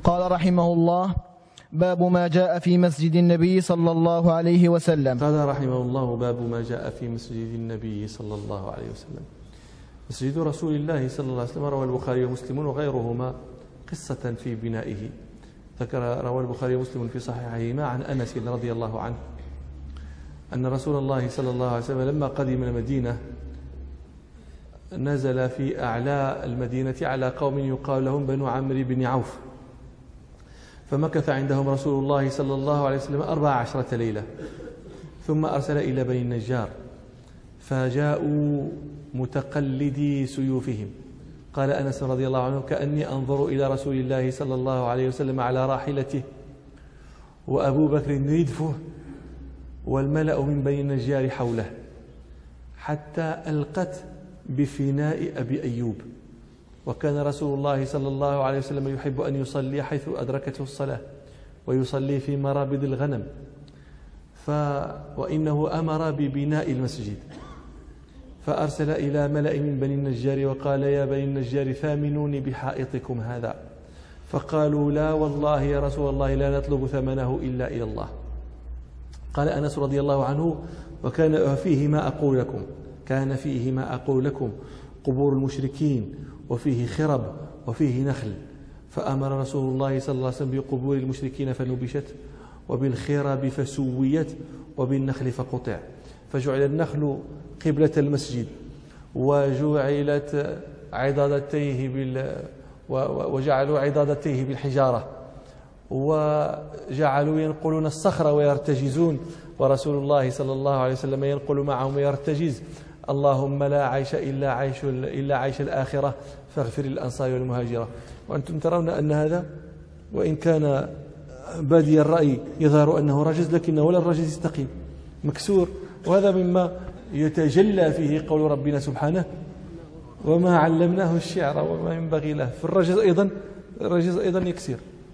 قال رحمه الله: باب ما جاء في مسجد النبي صلى الله عليه وسلم. قال رحمه الله: باب ما جاء في مسجد النبي صلى الله عليه وسلم. مسجد رسول الله صلى الله عليه وسلم روى البخاري ومسلم وغيرهما قصة في بنائه. روى البخاري ومسلم في صحيحهما عن أنس رضي الله عنه أن رسول الله صلى الله عليه وسلم لما قدم المدينة نزل في أعلى المدينة على قوم يقال لهم بنو عمرو بن عوف، فمكث عندهم رسول الله صلى الله عليه وسلم 14 ليلة، ثم أرسل إلى بني النجار فجاءوا متقلدي سيوفهم. قال أنس رضي الله عنه: كأني أنظر إلى رسول الله صلى الله عليه وسلم على راحلته وأبو بكر يدفه والملأ من بني النجار حوله، حتى ألقت بفناء أبي أيوب. وكان رسول الله صلى الله عليه وسلم يحب أن يصلي حيث أدركته الصلاة، ويصلي في مرابض الغنم، وإنه أمر ببناء المسجد، فأرسل إلى ملأ من بني النجار وقال: يا بني النجار ثامنوني بحائطكم هذا. فقالوا: لا والله يا رسول الله لا نطلب ثمنه إلا إلى الله. قال أنس رضي الله عنه: وكان فيه ما أقول لكم، كان فيه ما أقول لكم قبور المشركين، وفيه خرب، وفيه نخل. فأمر رسول الله صلى الله عليه وسلم بقبور المشركين فنبشت، وبالخرب فسويت، وبالنخل فقطع. فجعل النخل قبلة المسجد، وجعلت عضادتيه وجعلوا عضادتيه بالحجارة، وجعلوا ينقلون الصخر ويرتجزون، ورسول الله صلى الله عليه وسلم ينقل معهم ويرتجز: اللهم لا عيش إلا عيش الآخرة فاغفر للأنصار والمهاجرة. وأنتم ترون أن هذا وإن كان بادي الرأي يظهر أنه رجز، لكنه ولا الرجز يستقيم، مكسور. وهذا مما يتجلى فيه قول ربنا سبحانه: وما علمناه الشعر وما ينبغي له. في الرجز أيضا يكسر.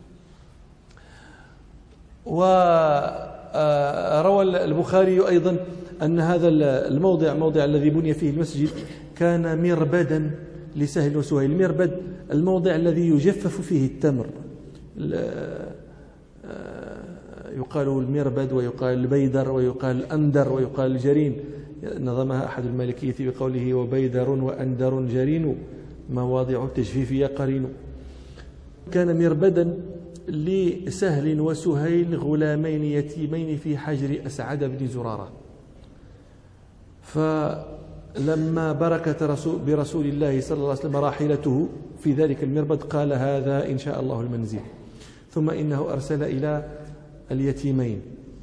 وروى البخاري أيضا أن هذا الموضع الذي بني فيه المسجد كان مربدا لسهل وسهيل. المربد الموضع الذي يجفف فيه التمر، يقال المربد، ويقال البيدر، ويقال الأندر، ويقال الجرين. نظمها أحد المالكية بقوله: وبيدر وأندر جرين مواضع التجفيف يا قرين. كان مربدا لسهل وسهيل غلامين يتيمين في حجر أسعد بن زرارة. فلما بركت برسول الله صلى الله عليه وسلم راحلته في ذلك المربد قال: هذا إن شاء الله المنزل. ثم إنه أرسل إلى اليتيمين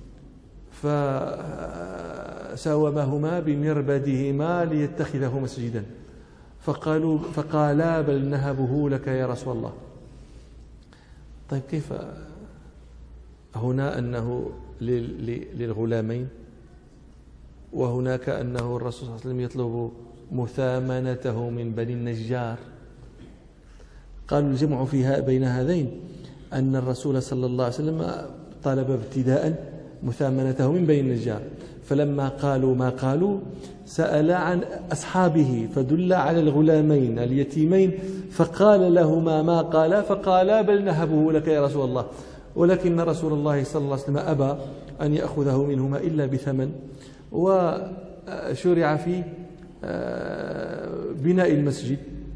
فساومهما بمربدهما ليتخذه مسجدا، فقالا: بل نهبه لك يا رسول الله. طيب، كيف هنا أنه للغلامين، وهناك أنه الرسول صلى الله عليه وسلم يطلب مثامنته من بني النجار؟ قالوا الجمع فيها بين هذين أن الرسول صلى الله عليه وسلم طلب ابتداء مثامنته من بني النجار، فلما قالوا ما قالوا سأل عن أصحابه فدل على الغلامين اليتيمين فقال لهما ما قال، فقالا: بل نهبه لك يا رسول الله. ولكن رسول الله صلى الله عليه وسلم أبى أن يأخذه منهما إلا بثمن، وشرع في بناء المسجد.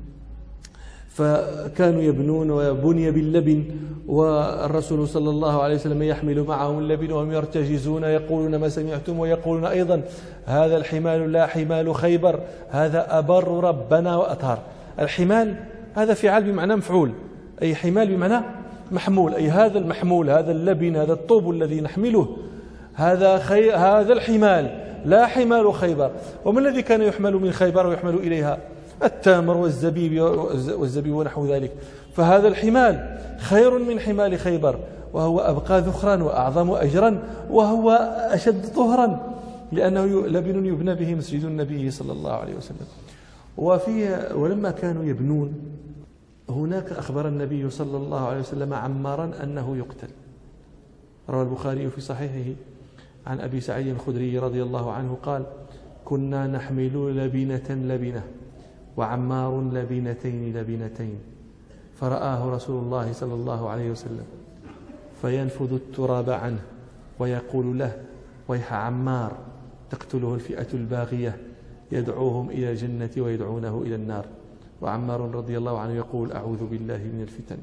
فكانوا يبنون وبني باللبن، والرسول صلى الله عليه وسلم يحمل معهم اللبن وهم يرتجزون يقولون ما سمعتم، ويقولون أيضا: هذا الحمال لا حمال خيبر، هذا أبر ربنا وأطهر. الحمال هذا فعل بمعنى مفعول، أي حمال بمعنى محمول، أي هذا المحمول، هذا اللبن، هذا الطوب الذي نحمله، هذا الحمال لا حمال خيبر. وما الذي كان يحمل من خيبر ويحمل إليها؟ التمر والزبيب ونحو ذلك. فهذا الحمال خير من حمال خيبر، وهو أبقى ذخرا وأعظم أجرا وهو أشد طهرا، لأنه لبن يبنى به مسجد النبي صلى الله عليه وسلم. ولما كانوا يبنون هناك أخبر النبي صلى الله عليه وسلم عمارا أنه يقتل. روى البخاري في صحيحه عن أبي سعيد الخدري رضي الله عنه قال: كنا نحمل لبنة لبنة وعمار لبنتين لبنتين، فرآه رسول الله صلى الله عليه وسلم فينفض التراب عنه ويقول له: ويح عمار، تقتله الفئة الباغية، يدعوهم إلى الجنة ويدعونه إلى النار. وعمار رضي الله عنه يقول: أعوذ بالله من الفتن.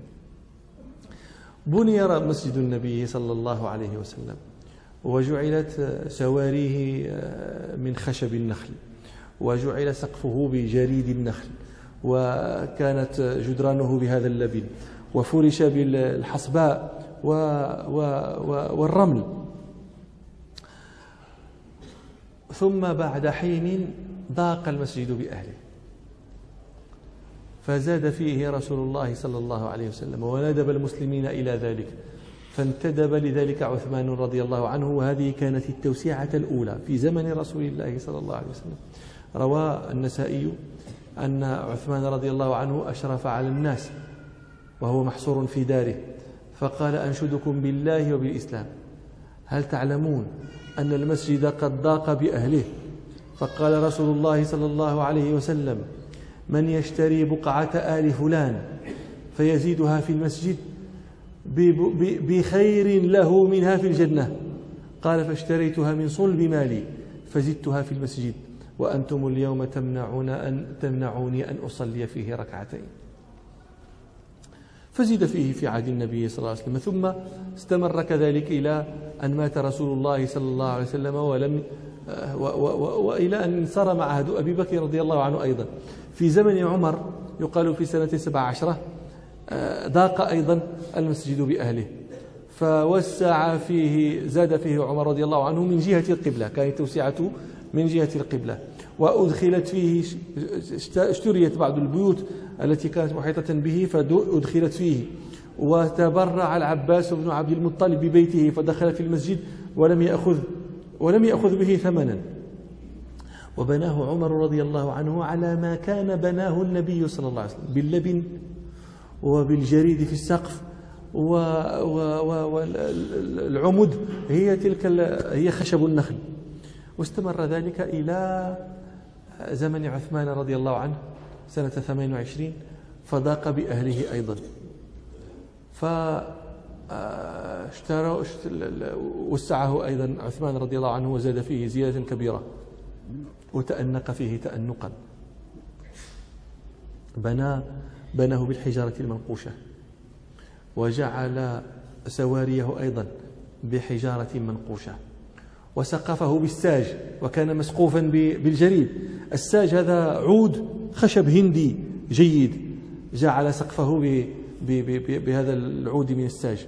بني مسجد النبي صلى الله عليه وسلم، وجعلت سواريه من خشب النخل، وجعل سقفه بجريد النخل، وكانت جدرانه بهذا اللبن، وفرش بالحصباء والرمل. ثم بعد حين ضاق المسجد بأهله، فزاد فيه رسول الله صلى الله عليه وسلم وندب المسلمين إلى ذلك، فانتدب لذلك عثمان رضي الله عنه. وهذه كانت التوسعة الأولى في زمن رسول الله صلى الله عليه وسلم. روى النسائي أن عثمان رضي الله عنه أشرف على الناس وهو محصور في داره، فقال: أنشدكم بالله وبالإسلام، هل تعلمون أن المسجد قد ضاق بأهله؟ فقال رسول الله صلى الله عليه وسلم: من يشتري بقعة آل فلان فيزيدها في المسجد بخير له منها في الجنة. قال: فاشتريتها من صلب مالي فزدتها في المسجد، وأنتم اليوم تمنعوني أن أصلي فيه ركعتين. فزيد فيه في عهد النبي صلى الله عليه وسلم، ثم استمر كذلك إلى أن مات رسول الله صلى الله عليه وسلم، وإلى أن انصرم عهد أبي بكر رضي الله عنه أيضا. في زمن عمر يقال في سنة 17 ضاق أيضا المسجد بأهله، فوسع فيه، زاد فيه عمر رضي الله عنه من جهة القبلة، كانت توسعته من جهة القبلة، وأدخلت فيه، اشتريت بعض البيوت التي كانت محيطة به فأدخلت فيه، وتبرع العباس بن عبد المطلب ببيته فدخل في المسجد ولم يأخذ به ثمنا، وبناه عمر رضي الله عنه على ما كان بناه النبي صلى الله عليه وسلم، باللبن وبالجريد في السقف، والعمد هي خشب النخل. واستمر ذلك إلى زمن عثمان رضي الله عنه سنة 28، فضاق بأهله أيضا، وسعه أيضا عثمان رضي الله عنه وزاد فيه زيادة كبيرة، وتأنق فيه تأنقا. بناه بالحجارة المنقوشة، وجعل سواريه أيضا بحجارة منقوشة، وسقفه بالساج، وكان مسقوفا بالجريد. الساج هذا عود خشب هندي جيد، جعل سقفه بهذا العود من الساج.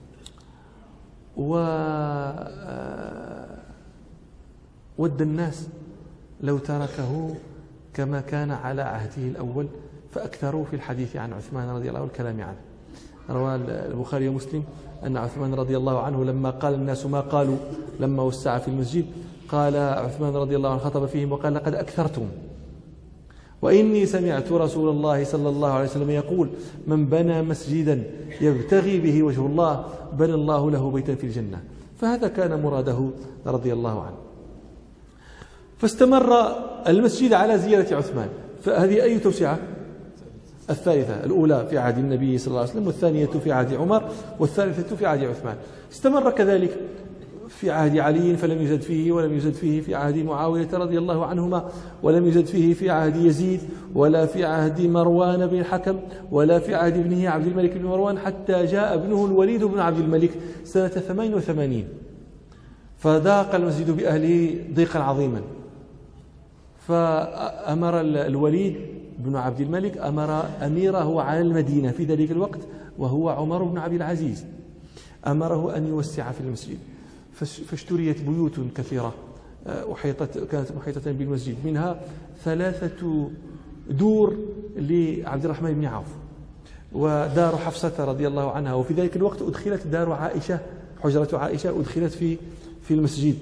ود الناس لو تركه كما كان على عهده الأول، فأكثروا في الحديث عن عثمان رضي الله عنه والكلام عنه. روى البخاري ومسلم أن عثمان رضي الله عنه لما قال الناس ما قالوا لما وسع في المسجد، قال عثمان رضي الله عنه خطب فيهم وقال: لقد أكثرتم، وإني سمعت رسول الله صلى الله عليه وسلم يقول: من بنى مسجدا يبتغي به وجه الله بنى الله له بيتا في الجنة. فهذا كان مراده رضي الله عنه. فاستمر المسجد على زيارة عثمان. فهذه أي توسعة؟ الثالثة، الأولى في عهد النبي صلى الله عليه وسلم، والثانية في عهد عمر، والثالثة في عهد عثمان. استمر كذلك في عهد علي فلم يزد فيه، ولم يزد فيه في عهد معاوية رضي الله عنهما، ولم يزد فيه في عهد يزيد، ولا في عهد مروان بن الحكم، ولا في عهد ابنه عبد الملك بن مروان، حتى جاء ابنه الوليد بن عبد الملك سنة 88، فضاق المسجد بأهله ضيقا عظيما. فأمر الوليد بن عبد الملك أمر أميره على المدينة في ذلك الوقت وهو عمر بن عبد العزيز، أمره أن يوسع في المسجد، فاشتريت بيوت كثيرة كانت محيطة بالمسجد، منها 3 دور لعبد الرحمن بن عوف، ودار حفصة رضي الله عنها. وفي ذلك الوقت أدخلت دار عائشة، حجرة عائشة أدخلت في المسجد.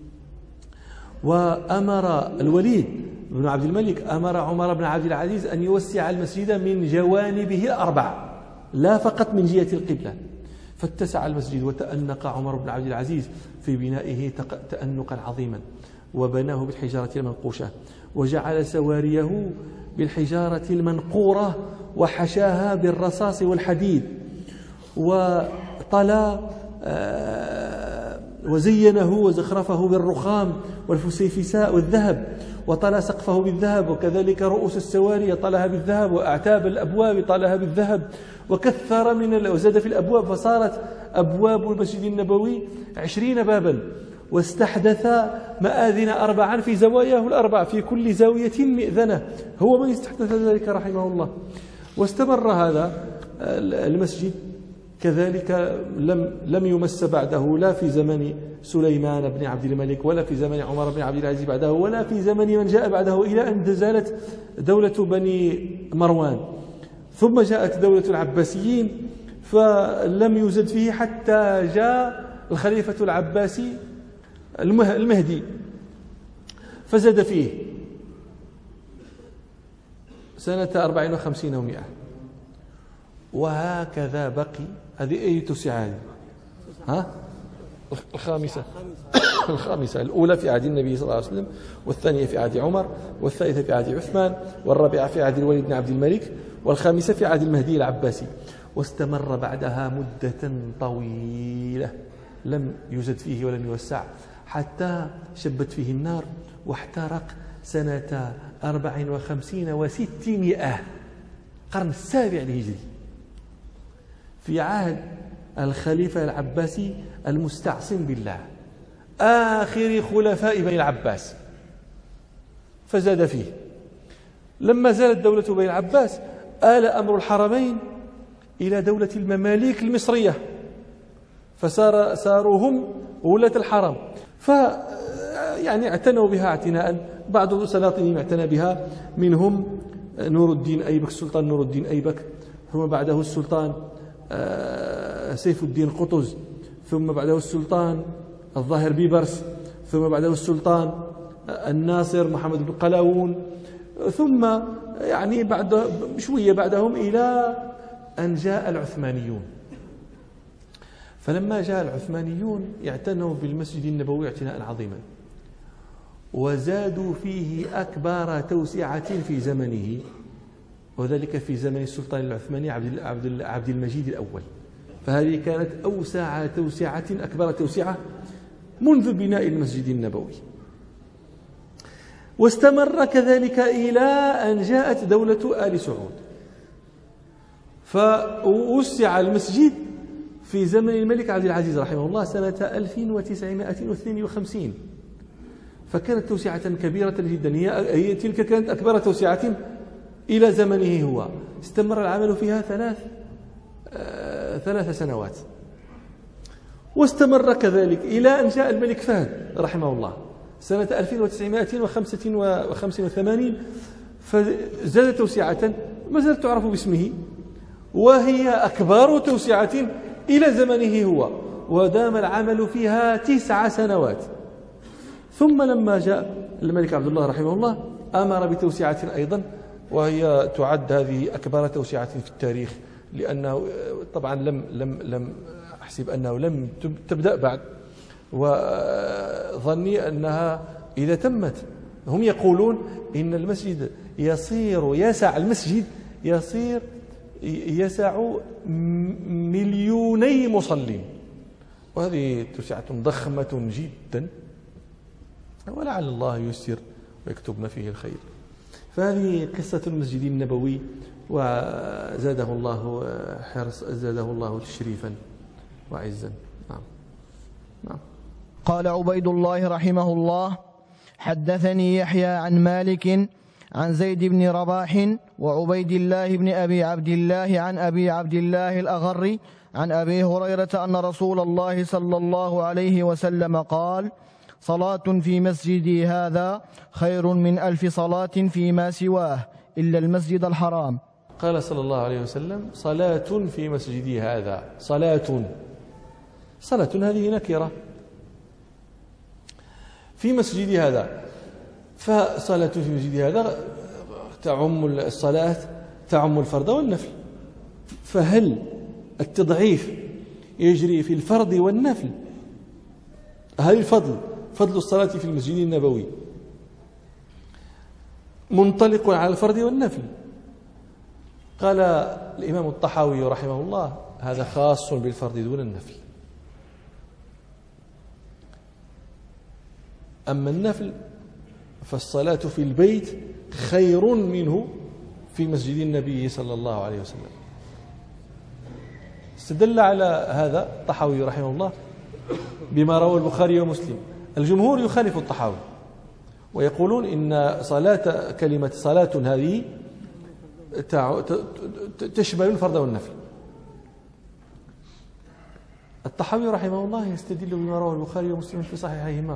وأمر الوليد بن عبد الملك أمر عمر بن عبد العزيز أن يوسع المسجد من جوانبه 4، لا فقط من جهة القبلة. فاتسع المسجد، وتأنق عمر بن عبد العزيز في بنائه تأنقا عظيما. وبناه بالحجارة المنقوشة، وجعل سواريه بالحجارة المنقورة وحشاها بالرصاص والحديد، وطلى وزينه وزخرفه بالرخام والفسيفساء والذهب، وطلى سقفه بالذهب، وكذلك رؤوس السواري طلها بالذهب، وأعتاب الأبواب طلها بالذهب، وكثر وزاد في الأبواب، فصارت أبواب المسجد النبوي 20 بابا، واستحدث مآذن 4 في زواياه الأربع، في كل زاوية مئذنة، هو من استحدث ذلك رحمه الله. واستمر هذا المسجد كذلك، لم يمس بعده لا في زمن سليمان بن عبد الملك، ولا في زمن عمر بن عبد العزيز بعده، ولا في زمن من جاء بعده، إلى أن زالت دولة بني مروان. ثم جاءت دولة العباسيين، فلم يزد فيه حتى جاء الخليفة العباسي المهدي، فزاد فيه سنة 54 و100، وهكذا بقي. هذه أي توسعة؟ الخامسة الأولى في عهد النبي صلى الله عليه وسلم، والثانية في عهد عمر، والثالثة في عهد عثمان، والرابعة في عهد الوليد بن عبد الملك، والخامسة في عهد المهدي العباسي. واستمر بعدها مدة طويلة لم يزد فيه ولم يوسع، حتى شبت فيه النار واحترق سنة 54 و600، القرن السابع الهجري، في عهد الخليفة العباسي المستعصم بالله، آخر خلفاء بني العباس، فزاد فيه. لما زالت دولة بني العباس آل أمر الحرمين إلى دولة المماليك المصرية، فصاروا هم ولاة الحرم، يعني اعتنوا بها اعتناء. بعض سلاطينهم اعتنى بها، منهم نور الدين أيبك، السلطان نور الدين أيبك، ثم بعده السلطان سيف الدين قطز، ثم بعده السلطان الظاهر بيبرس، ثم بعده السلطان الناصر محمد بن قلاوون، ثم يعني بعد شوية بعدهم إلى أن جاء العثمانيون. فلما جاء العثمانيون اعتنوا بالمسجد النبوي اعتناء عظيما، وزادوا فيه أكبر توسعة في زمنه، وذلك في زمن السلطان العثماني عبد المجيد الأول. فهذه كانت أوسع توسعة، أكبر توسعة منذ بناء المسجد النبوي. واستمر كذلك إلى أن جاءت دولة آل سعود، فوسع المسجد في زمن الملك عبد العزيز رحمه الله سنة 1952، فكانت توسعة كبيرة جدا، هي تلك كانت أكبر توسعة إلى زمنه هو. استمر العمل فيها 3 سنوات، واستمر كذلك إلى أن جاء الملك فهد رحمه الله سنة 1985، فزاد توسعة ما زالت تعرف باسمه، وهي أكبر توسعة إلى زمنه هو، ودام العمل فيها 9 سنوات. ثم لما جاء الملك عبد الله رحمه الله أمر بتوسعة أيضا، وهي تعد هذه أكبر توسعة في التاريخ، لأنه طبعا لم أحسب أنه لم تبدأ بعد، وظني أنها إذا تمت، هم يقولون إن المسجد يسع المسجد يسع 2,000,000 مصلين، وهذه توسعة ضخمة جدا، ولعل الله ييسر ويكتبنا فيه الخير. فهذه قصة المسجد النبوي، وزاده الله حرص، زاده الله تشريفا وعزا. نعم. قال عبيد الله رحمه الله: حدثني يحيى عن مالك عن زيد بن رباح وعبيد الله بن أبي عبد الله عن أبي عبد الله الأغر عن أبي هريرة أن رسول الله صلى الله عليه وسلم قال: صلاة في مسجدي هذا خير من 1000 صلاة فيما سواه إلا المسجد الحرام. قال صلى الله عليه وسلم: صلاة في مسجدي هذا. صلاة هذه نكرة في مسجدي هذا، فصلاة في مسجدي هذا تعم الصلاة، تعم الفرض والنفل. فهل التضعيف يجري في الفرض والنفل؟ هل الفضل فضل الصلاة في المسجد النبوي منطلق على الفرض والنفل. قال الإمام الطحاوي رحمه الله هذا خاص بالفرض دون النفل. أما النفل فالصلاة في البيت خير منه في مسجد النبي صلى الله عليه وسلم. استدل على هذا الطحاوي رحمه الله بما روى البخاري ومسلم. الجمهور يخالف الطحاوي ويقولون إن كلمة صلاة هذه تشمل الفرض والنفل. الطحاوي رحمه الله يستدل بما روى البخاري ومسلم في صحيحيهما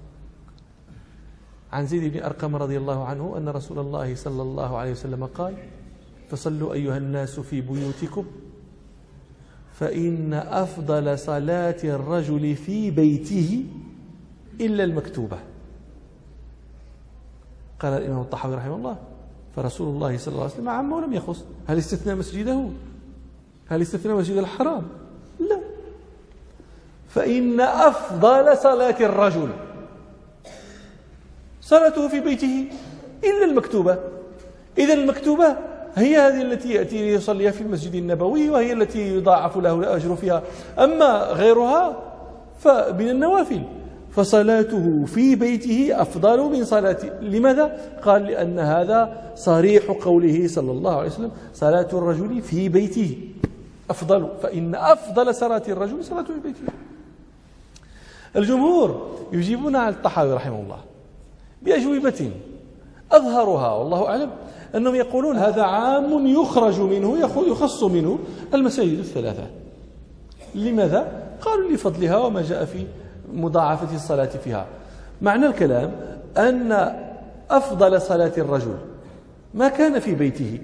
عن زيد بن أرقم رضي الله عنه أن رسول الله صلى الله عليه وسلم قال: فصلوا أيها الناس في بيوتكم فإن أفضل صلاة الرجل في بيته إلا المكتوبة. قال الإمام الطحاوي رحمه الله: فرسول الله صلى الله عليه وسلم عم ولم يخص. هل استثنى مسجده؟ هل استثنى مسجد الحرام؟ لا. فإن أفضل صلاة الرجل صلاته في بيته إلا المكتوبة. إذن المكتوبة هي هذه التي يأتي ليصليها في المسجد النبوي وهي التي يضاعف له الأجر فيها. أما غيرها فمن النوافل، فصلاته في بيته أفضل من صلاته. لماذا؟ قال: لأن هذا صريح قوله صلى الله عليه وسلم: صلاة الرجل في بيته أفضل، فإن أفضل صلاة الرجل صلاته في بيته. الجمهور يجيبون على الطحاوي رحمه الله بأجوبة أظهرها والله أعلم أنهم يقولون هذا عام يخرج منه يخص منه المساجد الثلاثة. لماذا؟ قالوا: لفضلها وما جاء في مضاعفة الصلاة فيها. معنى الكلام أن أفضل صلاة الرجل ما كان في بيته،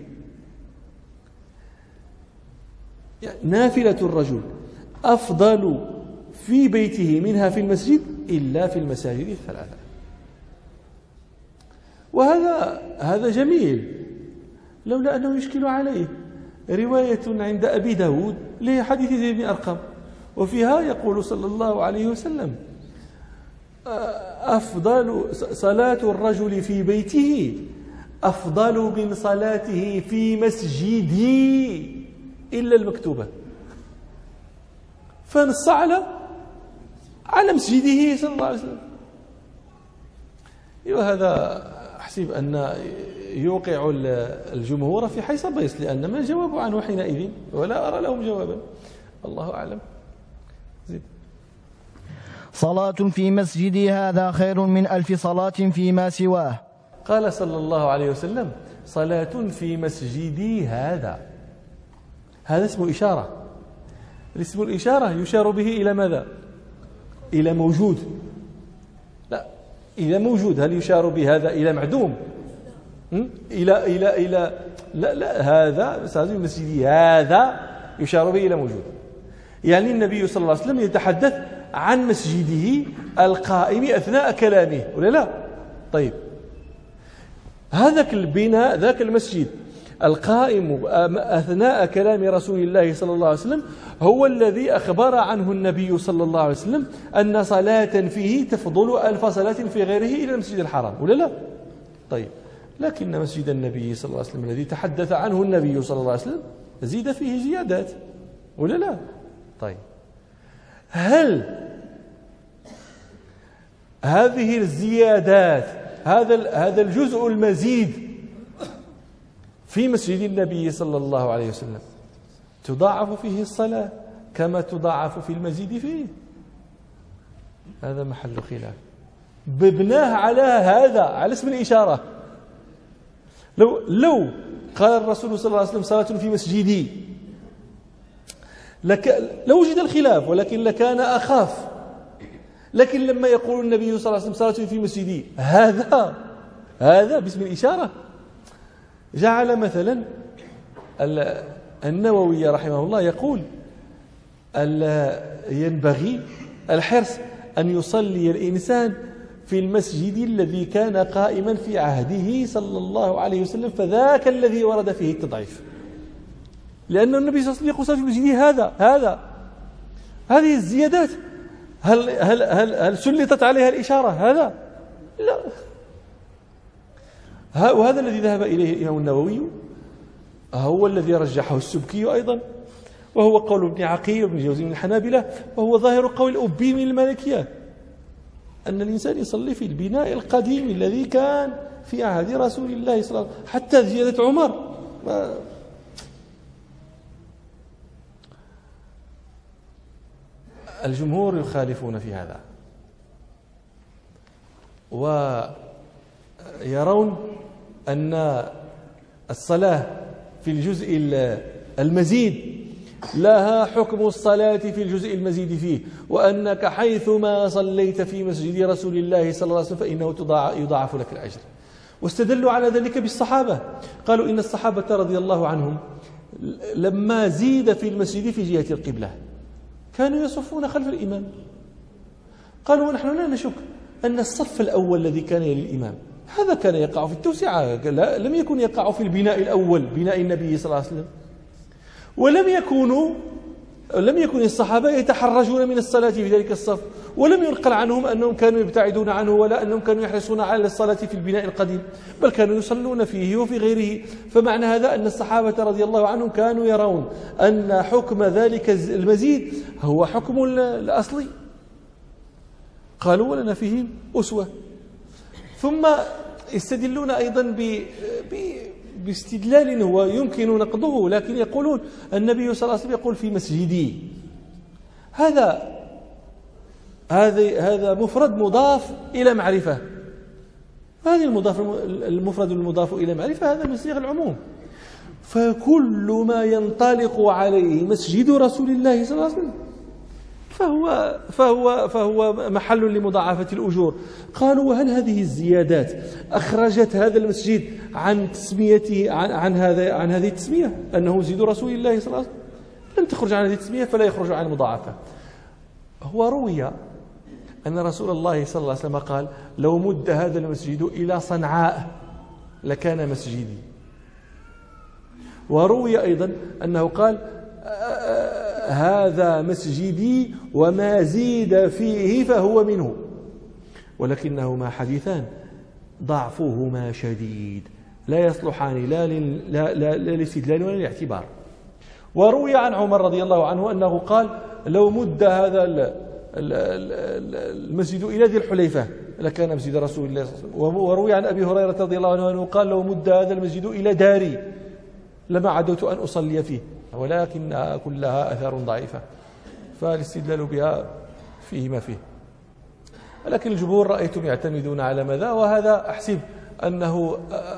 يعني نافلة الرجل أفضل في بيته منها في المسجد إلا في المساجد الثلاثة. وهذا جميل، لولا أنه يشكل عليه رواية عند أبي داود لحديث زيد بن أرقم، وفيها يقول صلى الله عليه وسلم: أفضل صلاة الرجل في بيته أفضل من صلاته في مسجدي إلا المكتوبة. فنص على مسجده صلى الله عليه وسلم. وهذا أحسب أن يوقع الجمهور في حيص بيص، لأن ما جاوبوا عنه حينئذ ولا أرى لهم جوابا. الله أعلم. زيد. صلاة في مسجدي هذا خير من 1000 صلاة فيما سواه. قال صلى الله عليه وسلم: صلاة في مسجدي هذا اسم إشارة. الاسم الإشارة يشار به إلى ماذا؟ إلى موجود. لا، إلى موجود. هل يشار بهذا إلى معدوم؟ إلى لا هذا صلاة في مسجدي هذا يشار به إلى موجود. يعني النبي صلى الله عليه وسلم يتحدث عن مسجده القائم أثناء كلامه، ولا لا؟ طيب، هذاك البناء، ذاك المسجد القائم أثناء كلام رسول الله صلى الله عليه وسلم هو الذي أخبر عنه النبي صلى الله عليه وسلم أن صلاة فيه تفضل 1000 صلاة في غيره إلى المسجد الحرام، ولا لا؟ طيب، لكن مسجد النبي صلى الله عليه وسلم الذي تحدث عنه النبي صلى الله عليه وسلم زيد فيه زيادات، ولا لا؟ طيب، هل هذه الزيادات، هذا الجزء المزيد في مسجد النبي صلى الله عليه وسلم تضاعف فيه الصلاة كما تضاعف في المزيد فيه؟ هذا محل خلاف. ببناه على هذا، على اسم الإشارة. لو قال الرسول صلى الله عليه وسلم: صلاة في مسجدي، لو وجد الخلاف، ولكن لكان أخاف. لكن لما يقول النبي صلى الله عليه وسلم: صلاة في مسجدي هذا باسم الإشارة، جعل مثلا النووي رحمه الله يقول: ينبغي الحرص أن يصلي الإنسان في المسجد الذي كان قائما في عهده صلى الله عليه وسلم، فذاك الذي ورد فيه التضعيف، لأن النبي صلى الله عليه وسلم يقول: صلاة في مسجدي هذا. هذه الزيادات هل سلطت عليها الإشارة؟ هذا لا. وهذا الذي ذهب إليه الإمام النووي هو الذي رجحه السبكي أيضا، وهو قول ابن عقيل وابن الجوزي من الحنابلة، وهو ظاهر قول الأبي من المالكية، أن الإنسان يصلي في البناء القديم الذي كان في عهد رسول الله صلى الله عليه وسلم حتى زيادة عمر. الجمهور يخالفون في هذا، ويرون أن الصلاة في الجزء المزيد لها حكم الصلاة في الجزء المزيد فيه، وأنك حيثما صليت في مسجد رسول الله صلى الله عليه وسلم فإنه يضاعف لك الأجر. واستدلوا على ذلك بالصحابة، قالوا إن الصحابة رضي الله عنهم لما زيد في المسجد في جهة القبلة كانوا يصفون خلف الإمام. قالوا ونحن لا نشك أن الصف الأول الذي كان يلي الإمام هذا كان يقع في التوسعة، لم يكن يقع في البناء الأول بناء النبي صلى الله عليه وسلم، ولم يكن الصحابة يتحرجون من الصلاة في ذلك الصف، ولم ينقل عنهم أنهم كانوا يبتعدون عنه ولا أنهم كانوا يحرصون على الصلاة في البناء القديم، بل كانوا يصلون فيه وفي غيره. فمعنى هذا أن الصحابة رضي الله عنهم كانوا يرون أن حكم ذلك المزيد هو حكم الأصلي. قالوا ولنا فيهم أسوة. ثم يستدلون أيضا باستدلال هو يمكن نقضه، لكن يقولون النبي صلى الله عليه وسلم يقول في مسجدي. هذا مفرد مضاف إلى معرفة، هذه المفرد المضاف إلى معرفة هذا من صيغ العموم، فكل ما ينطلق عليه مسجد رسول الله صلى الله عليه وسلم فهو محل لمضاعفة الأجور. قالوا وهل هذه الزيادات أخرجت هذا المسجد عن تسميته عن هذه التسمية أنه مسجد رسول الله صلى الله عليه وسلم؟ لم تخرج عن هذه التسمية فلا يخرج عن المضاعفة. هو روي أن رسول الله صلى الله عليه وسلم قال لو مد هذا المسجد إلى صنعاء لكان مسجدي. وروي أيضا أنه قال هذا مسجدي وما زيد فيه فهو منه، ولكنهما حديثان ضعفهما شديد لا يصلحان لا للاستدلال ولا للاعتبار. وروي عن عمر رضي الله عنه أنه قال لو مد هذا المسجد إلى ذي الحليفة لكان مسجد رسول الله صلى الله عليه وسلم. وروي عن أبي هريرة رضي الله عنه أنه قال لو مد هذا المسجد إلى داري لما عدوت أن أصلي فيه، ولكنها كلها أثار ضعيفة فالاستدلال بها فيه ما فيه. ولكن الجمهور رأيتم يعتمدون على ماذا؟ وهذا أحسب أنه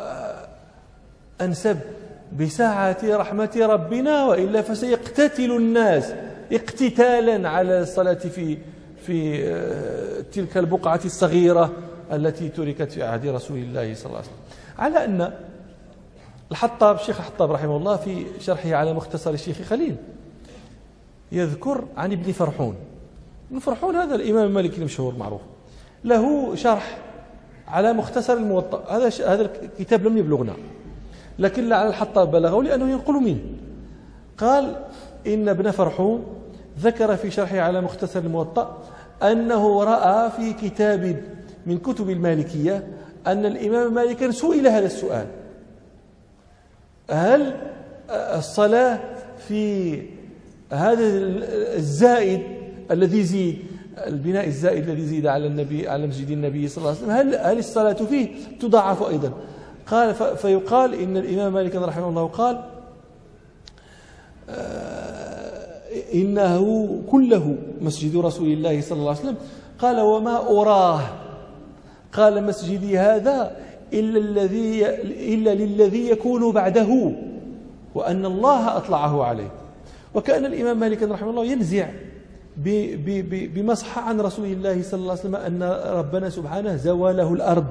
أنسب بساعة رحمة ربنا، وإلا فسيقتتل الناس اقتتالا على الصلاة في تلك البقعة الصغيرة التي تركت في عهد رسول الله صلى الله عليه وسلم. على أن الشيخ الحطاب رحمه الله في شرحه على مختصر الشيخ خليل يذكر عن ابن فرحون. ابن فرحون هذا الإمام المالكي المشهور معروف، له شرح على مختصر الموطأ. هذا الكتاب لم يبلغنا، لكن لعل الحطاب بلغه لأنه ينقل منه. قال إن ابن فرحون ذكر في شرحه على مختصر الموطأ أنه رأى في كتاب من كتب المالكية أن الإمام مالك سئل هذا السؤال: هل الصلاة في هذا الزائد الذي زيد، البناء الزائد الذي زيد على النبي على مسجد النبي صلى الله عليه وسلم، هل الصلاة فيه تضاعف أيضا؟ قال فيقال إن الإمام مالك رحمه الله قال إنه كله مسجد رسول الله صلى الله عليه وسلم. قال وما أراه، قال مسجدي هذا إلا للذي يكون بعده وأن الله أطلعه عليه. وكأن الإمام مالك رحمه الله ينزع بمصح عن رسول الله صلى الله عليه وسلم أن ربنا سبحانه زوى له الأرض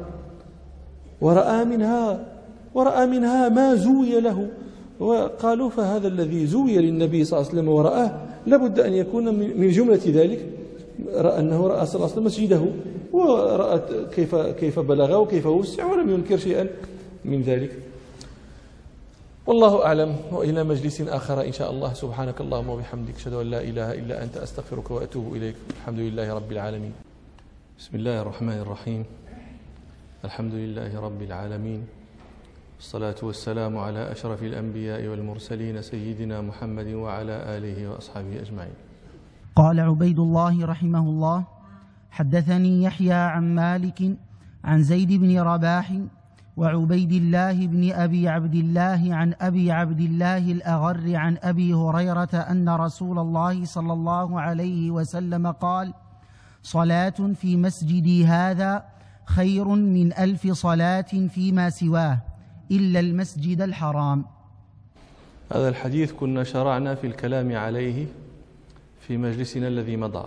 ورأى منها ما زوي له. وقالوا فهذا الذي زوي للنبي صلى الله عليه وسلم ورآه لابد أن يكون من جملة ذلك أنه رأى صلى الله عليه وسلم مسجده، ورأى كيف بلغ وكيف وسع ولم ينكر شيئا من ذلك. والله أعلم، وإلى مجلس آخر إن شاء الله. سبحانك اللهم وبحمدك، أشهد أن لا إله إلا أنت، أستغفرك وأتوب إليك. الحمد لله رب العالمين. بسم الله الرحمن الرحيم. الحمد لله رب العالمين، والصلاة والسلام على أشرف الأنبياء والمرسلين سيدنا محمد وعلى آله وأصحابه أجمعين. قال عبيد الله رحمه الله: حدثني يحيى عن مالك عن زيد بن رباح وعبيد الله بن أبي عبد الله عن أبي عبد الله الأغر عن أبي هريرة أن رسول الله صلى الله عليه وسلم قال: صلاة في مسجدي هذا خير من 1000 صلاة فيما سواه إلا المسجد الحرام. هذا الحديث كنا شرعنا في الكلام عليه في مجلسنا الذي مضى،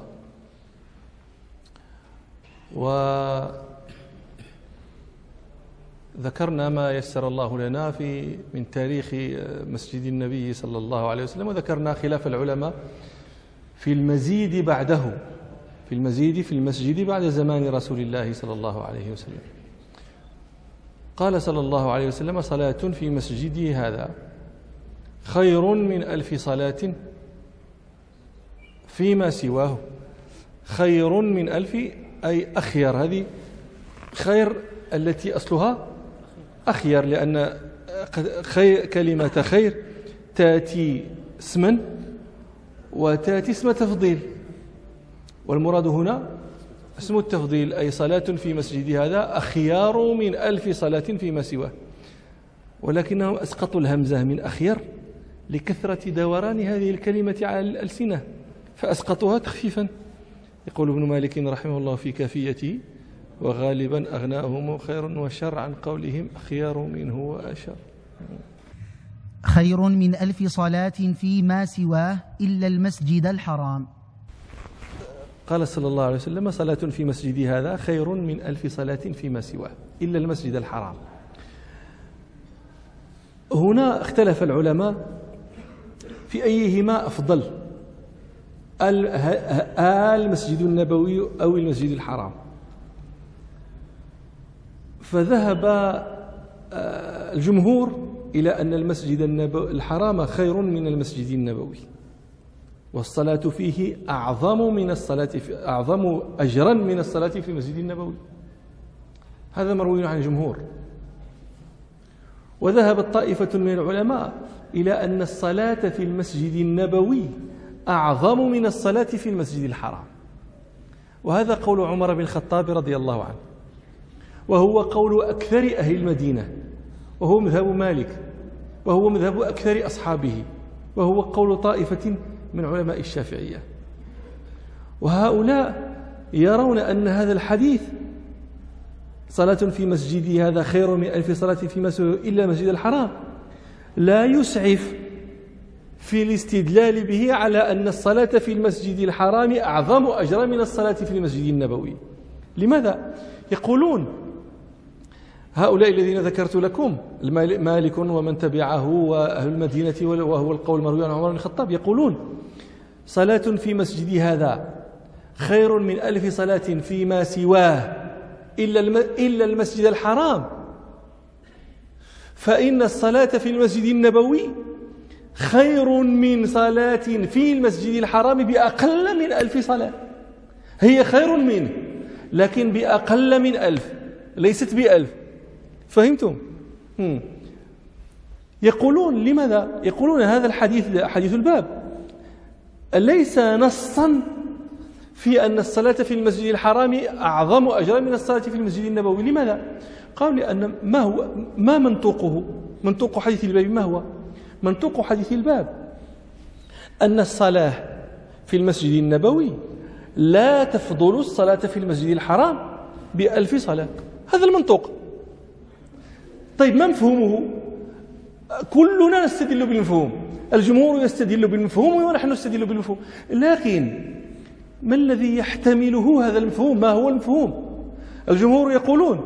وذكرنا ما يسر الله لنا من تاريخ مسجد النبي صلى الله عليه وسلم، وذكرنا خلاف العلماء في المزيد بعده، في المزيد في المسجد بعد زمان رسول الله صلى الله عليه وسلم. قال صلى الله عليه وسلم: صلاة في مسجدي هذا خير من 1000 صلاة فيما سواه. خير من 1000 أي أخير، هذه خير التي أصلها أخير، لأن كلمة خير تأتي اسما وتأتي اسم تفضيل، والمراد هنا اسم التفضيل، أي صلاة في مسجد هذا أخيار من 1000 صلاة فيما سواه. ولكنهم أسقطوا الهمزة من أخير لكثرة دوران هذه الكلمة على الألسنة، فأسقطوها تخفيفا. يقول ابن مالك رحمه الله في كافيته: وغالبا أغناهم خير وشر عن قولهم أخيار منه وأشر. خير من 1000 صلاة فيما سواه إلا المسجد الحرام. قال صلى الله عليه وسلم: صلاة في مسجدي هذا خير من 1000 صلاة فيما سواه إلا المسجد الحرام. هنا اختلف العلماء في أيهما أفضل، المسجد النبوي أو المسجد الحرام. فذهب الجمهور إلى أن المسجد الحرام خير من المسجد النبوي، والصلاة فيه أعظم أجرا من الصلاة في المسجد النبوي. هذا مروي عن الجمهور. وذهبت طائفة من العلماء إلى أن الصلاة في المسجد النبوي أعظم من الصلاة في المسجد الحرام، وهذا قول عمر بن الخطاب رضي الله عنه، وهو قول أكثر أهل المدينة، وهو مذهب مالك، وهو مذهب أكثر أصحابه، وهو قول طائفة من علماء الشافعية. وهؤلاء يرون أن هذا الحديث صلاة في مسجدي هذا خير من 1000 صلاة فيما سواه إلا المسجد الحرام لا يسعف في الاستدلال به على أن الصلاة في المسجد الحرام أعظم أجرا من الصلاة في المسجد النبوي. لماذا؟ يقولون هؤلاء الذين ذكرت لكم، مالك ومن تبعه وأهل المدينة، وهو القول المروي عن عمر بن الخطاب، يقولون: صلاة في مسجد هذا خير من 1000 صلاة فيما سواه إلا المسجد الحرام، فإن الصلاة في المسجد النبوي خير من صلاة في المسجد الحرام بأقل من 1000 صلاة. هي خير منه لكن بأقل من 1000، ليست ب1000. فهمتم؟ يقولون لماذا؟ يقولون هذا الحديث، حديث الباب، ليس نصا في أن الصلاة في المسجد الحرام أعظم أجرا من الصلاة في المسجد النبوي. لماذا؟ قالوا لأن ما منطوق حديث الباب؟ ما هو منطوق حديث الباب؟ أن الصلاة في المسجد النبوي لا تفضل الصلاة في المسجد الحرام ب1000 صلاة. هذا المنطوق. طيب ما مفهومه؟ كلنا نستدل بالمفهوم، الجمهور يستدل بالمفهوم ونحن نستدل بالمفهوم، لكن ما الذي يحتمله هذا المفهوم؟ ما هو المفهوم؟ الجمهور يقولون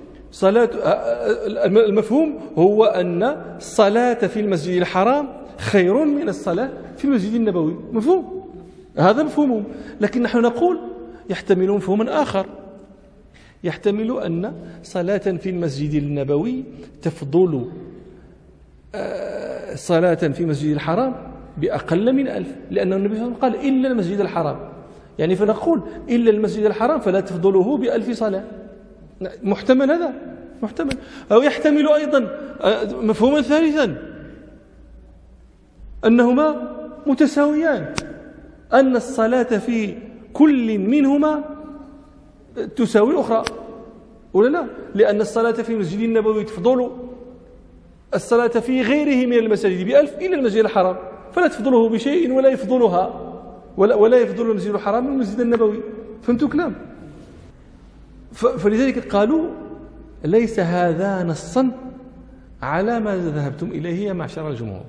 المفهوم هو أن الصلاة في المسجد الحرام خير من الصلاة في المسجد النبوي. مفهوم؟ هذا مفهومهم. لكن نحن نقول يحتمل مفهوما آخر، يحتمل أن صلاة في المسجد النبوي تفضل صلاة في مسجد الحرام بأقل من 1000، لأن النبي صلى الله عليه وسلم قال إلا المسجد الحرام، يعني فنقول إلا المسجد الحرام فلا تفضله ب1000 صلاة. محتمل هذا؟ محتمل. أو يحتمل أيضا مفهوما ثالثا أنهما متساويان، أن الصلاة في كل منهما تساوي الأخرى، ولا لا؟ لأن الصلاة في المسجد النبوي تفضل الصلاة في غيره من المساجد ب1000 إلا المسجد الحرام، فلا تفضله بشيء ولا يفضلها ولا يفضل المسجد الحرام من المسجد النبوي. فهمتوا كلام؟ فلذلك قالوا ليس هذا نصا على ما ذهبتم إليه يا معشر الجمهور.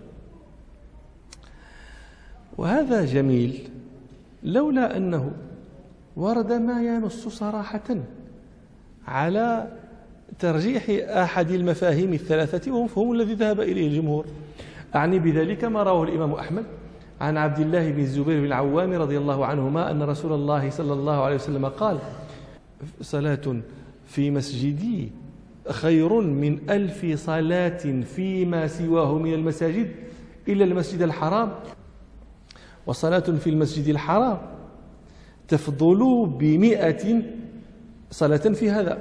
وهذا جميل لولا أنه ورد ما ينص صراحة على ترجيح أحد المفاهيم الثلاثة، وهو مفهوم الذي ذهب إليه الجمهور. أعني بذلك ما رواه الإمام أحمد عن عبد الله بن الزبير بن العوام رضي الله عنهما أن رسول الله صلى الله عليه وسلم قال: صلاة في مسجدي خير من 1000 صلاة فيما سواه من المساجد إلا المسجد الحرام، وصلاة في المسجد الحرام تفضل ب100 صلاة في هذا.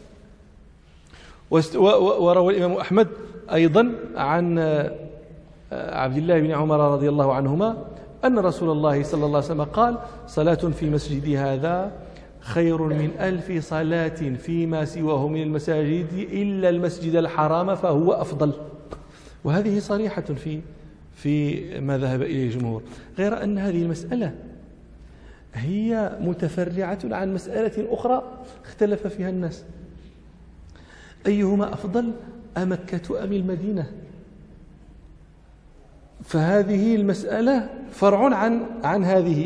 وروى الإمام أحمد أيضا عن عبد الله بن عمر رضي الله عنهما أن رسول الله صلى الله عليه وسلم قال: صلاة في مسجدي هذا خير من 1000 صلاة فيما سواه من المساجد إلا المسجد الحرام فهو أفضل. وهذه صريحة في ما ذهب إليه الجمهور، غير أن هذه المسألة هي متفرعة عن مسألة أخرى اختلف فيها الناس: أيهما أفضل، أمكة أم المدينة؟ فهذه المسألة فرع عن هذه.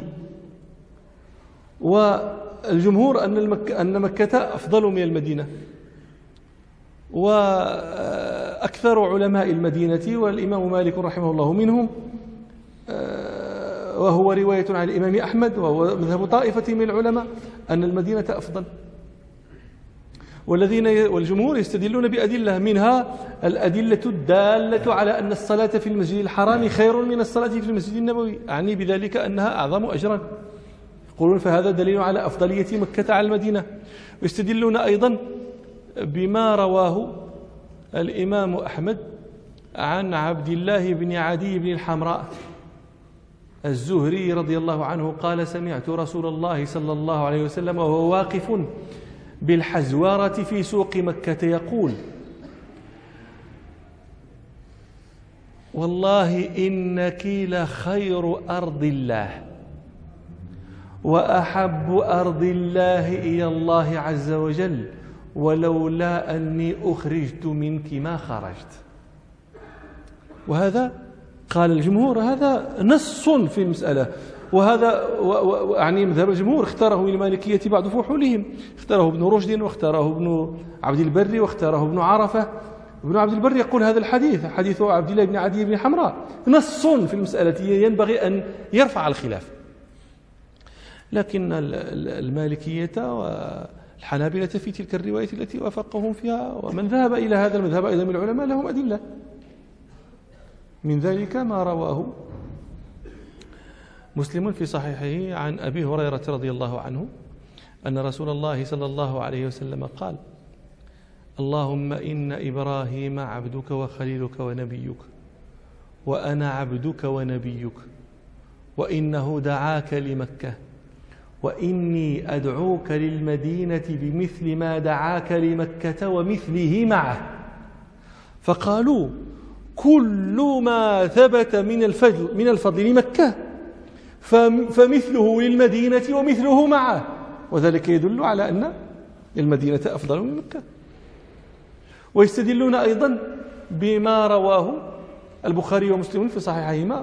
والجمهور أن مكة أفضل من المدينة، وأكثر علماء المدينة والإمام مالك رحمه الله منهم، وهو رواية عن الإمام أحمد وهو مذهب طائفة من العلماء، أن المدينة أفضل. والجمهور يستدلون بأدلة، منها الأدلة الدالة على أن الصلاة في المسجد الحرام خير من الصلاة في المسجد النبوي، أعني بذلك أنها أعظم أجرا. يقولون فهذا دليل على أفضلية مكة على المدينة. ويستدلون أيضا بما رواه الإمام أحمد عن عبد الله بن عدي بن الحمراء الزهري رضي الله عنه قال: سمعت رسول الله صلى الله عليه وسلم وهو واقف بالحزوارة في سوق مكة يقول: والله إنك لخير أرض الله وأحب أرض الله إلى الله عز وجل، ولولا أني أخرجت منك ما خرجت. وهذا قال الجمهور هذا نص في المسألة، وهذا يعني مذهب الجمهور اختاره من المالكية بعض فحولهم، اختاره ابن رشد واختاره ابن عبد البر واختاره ابن عرفة. ابن عبد البر يقول هذا الحديث، حديث عبد الله بن عدي بن حمراء، نص في المسألة ينبغي أن يرفع الخلاف. لكن المالكية والحنابلة في تلك الرواية التي وافقهم فيها، ومن ذهب إلى هذا المذهب أيضا من العلماء لهم أدلة، من ذلك ما رواه مسلم في صحيحه عن أبي هريرة رضي الله عنه أن رسول الله صلى الله عليه وسلم قال: اللهم إن إبراهيم عبدك وخليلك ونبيك، وأنا عبدك ونبيك، وإنه دعاك لمكة، وإني أدعوك للمدينة بمثل ما دعاك لمكة ومثله معه. فقالوا: كل ما ثبت من الفضل لمكة فمثله للمدينة ومثله معه، وذلك يدل على أن المدينة أفضل من مكة. ويستدلون أيضا بما رواه البخاري ومسلم في صحيحهما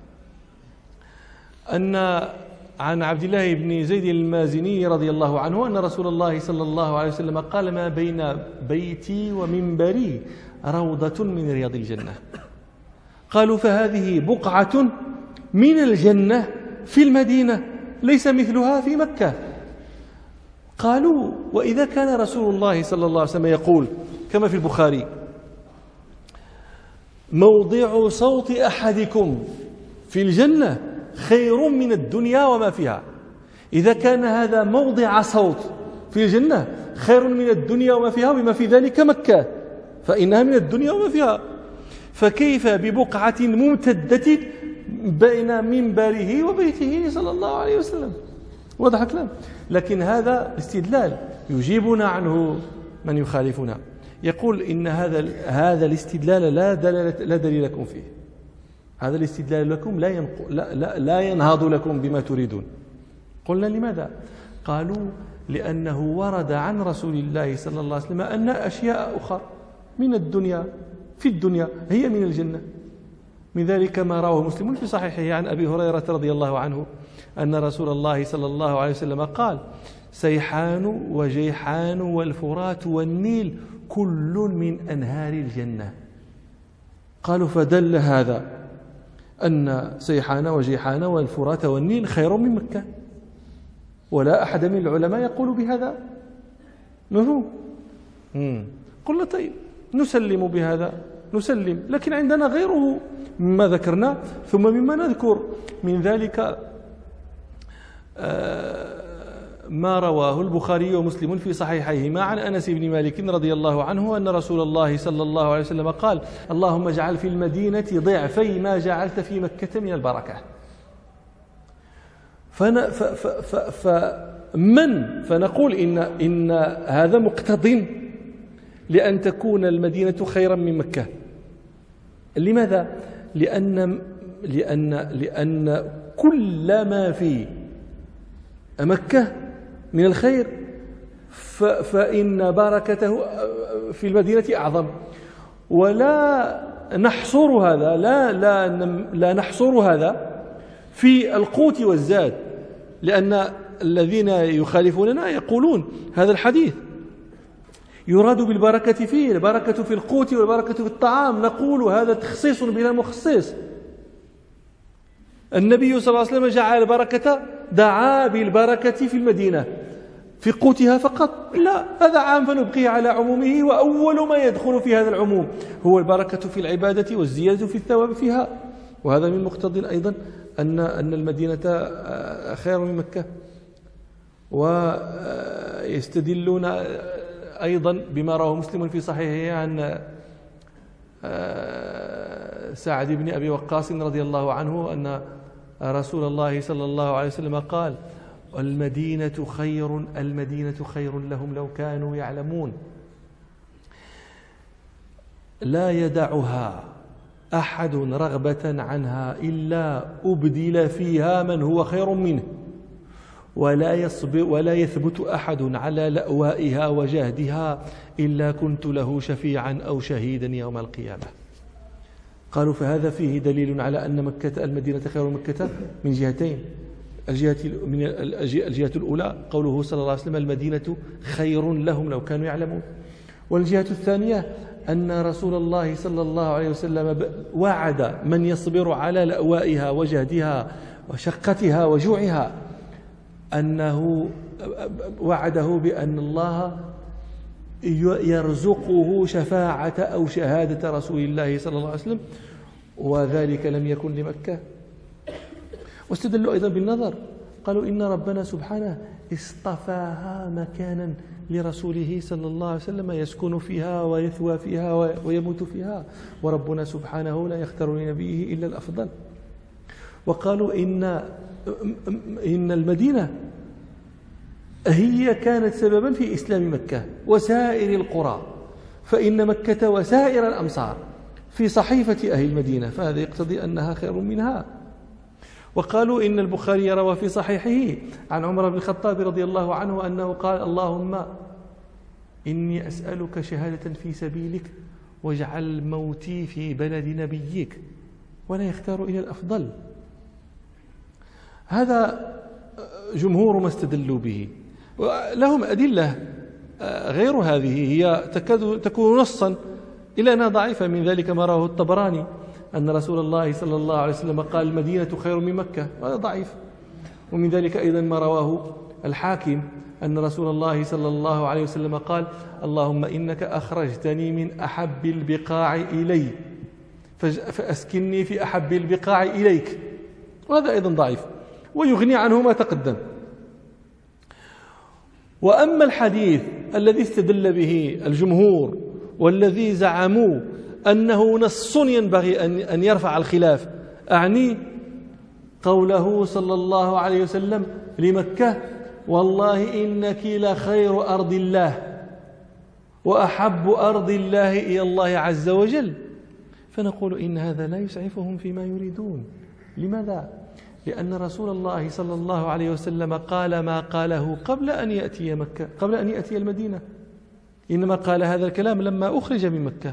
أن عن عبد الله بن زيد المازني رضي الله عنه أن رسول الله صلى الله عليه وسلم قال: ما بين بيتي ومنبري روضة من رياض الجنة. قالوا: فهذه بقعة من الجنة في المدينة ليس مثلها في مكة. قالوا: وإذا كان رسول الله صلى الله عليه وسلم يقول كما في البخاري: موضع صوت أحدكم في الجنة خير من الدنيا وما فيها. إذا كان هذا موضع صوت في الجنة خير من الدنيا وما فيها بما في ذلك مكة، فإنها من الدنيا وما فيها، فكيف ببقعة ممتدة بين منبره وبيته صلى الله عليه وسلم؟ واضح الكلام. لكن هذا الاستدلال يجيبنا عنه من يخالفنا، يقول إن هذا الاستدلال لا دليل لكم فيه، هذا الاستدلال لكم لا ينهض لكم بما تريدون. قلنا لماذا؟ قالوا لأنه ورد عن رسول الله صلى الله عليه وسلم أن أشياء أخرى من الدنيا في الدنيا هي من الجنة. من ذلك ما رواه مسلم في صحيحه عن أبي هريرة رضي الله عنه أن رسول الله صلى الله عليه وسلم قال: سيحان وجيحان والفرات والنيل كل من أنهار الجنة. قالوا فدل هذا أن سيحان وجيحان والفرات والنيل خير من مكة، ولا أحد من العلماء يقول بهذا. مفهوم؟ قلنا طيب نسلم بهذا، نسلم، لكن عندنا غيره مما ذكرنا ثم مما نذكر. من ذلك ما رواه البخاري ومسلم في صحيحيهما عن أنس بن مالك رضي الله عنه أن رسول الله صلى الله عليه وسلم قال: اللهم اجعل في المدينة ضعفي ما جعلت في مكة من البركة. فنقول إن هذا مقتضٍ لأن تكون المدينة خيرا من مكة. لماذا؟ لأن كل ما في مكة من الخير فإن بركته في المدينة أعظم. ولا نحصر هذا لا نحصر هذا في القوت والزاد، لأن الذين يخالفوننا يقولون هذا الحديث يراد بالبركة فيه البركة في القوت والبركة في الطعام. نقول هذا تخصيص بلا مخصص. النبي صلى الله عليه وسلم جعل البركة، دعا بالبركة في المدينة في قوتها فقط؟ لا، هذا عام فنبقيه على عمومه، وأول ما يدخل في هذا العموم هو البركة في العبادة والزيادة في الثواب فيها. وهذا من مقتضى أيضا أن المدينة خير من مكة. ويستدلون أيضا بما رواه مسلم في صحيحه عن سعد بن أبي وقاص رضي الله عنه أن رسول الله صلى الله عليه وسلم قال: المدينة خير لهم لو كانوا يعلمون، لا يدعها أحد رغبة عنها إلا أبدل فيها من هو خير منه، ولا يثبت أحد على لأوائها وجهدها إلا كنت له شفيعا أو شهيدا يوم القيامة. قالوا فهذا فيه دليل على أن المدينة خير من مكة من جهتين. الجهة الأولى قوله صلى الله عليه وسلم: المدينة خير لهم لو كانوا يعلمون. والجهة الثانية أن رسول الله صلى الله عليه وسلم وعد من يصبر على لأوائها وجهدها وشقتها وجوعها، أنه وعده بأن الله يرزقه شفاعة أو شهادة رسول الله صلى الله عليه وسلم، وذلك لم يكن لمكة. واستدلوا أيضا بالنظر، قالوا إن ربنا سبحانه اصطفاها مكانا لرسوله صلى الله عليه وسلم يسكن فيها ويثوى فيها ويموت فيها، وربنا سبحانه لا يختار لنبيه إلا الأفضل. وقالوا إن المدينة هي كانت سببا في إسلام مكة وسائر القرى، فإن مكة وسائر الأمصار في صحيفة أهل المدينة، فهذا يقتضي أنها خير منها. وقالوا إن البخاري روى في صحيحه عن عمر بن الخطاب رضي الله عنه أنه قال: اللهم إني أسألك شهادة في سبيلك واجعل موتي في بلد نبيك ولا يختار إلى الأفضل. هذا جمهور ما استدلوا به، لهم أدلة غير هذه هي تكاد تكون نصا إلى أنها ضعيفة. من ذلك ما رواه الطبراني أن رسول الله صلى الله عليه وسلم قال: المدينة خير من مكة، هذا ضعيف. ومن ذلك أيضا ما رواه الحاكم أن رسول الله صلى الله عليه وسلم قال: اللهم إنك أخرجتني من أحب البقاع إلي فأسكنني في أحب البقاع إليك، وهذا أيضا ضعيف ويغني عنه ما تقدم. وأما الحديث الذي استدل به الجمهور والذي زعموا أنه نص ينبغي أن يرفع الخلاف، أعني قوله صلى الله عليه وسلم لمكة: والله إنك لخير أرض الله وأحب أرض الله إلى الله عز وجل، فنقول إن هذا لا يسعفهم فيما يريدون. لماذا؟ لأن رسول الله صلى الله عليه وسلم قال ما قاله قبل أن يأتي مكة، قبل أن يأتي المدينة، إنما قال هذا الكلام لما أخرج من مكة.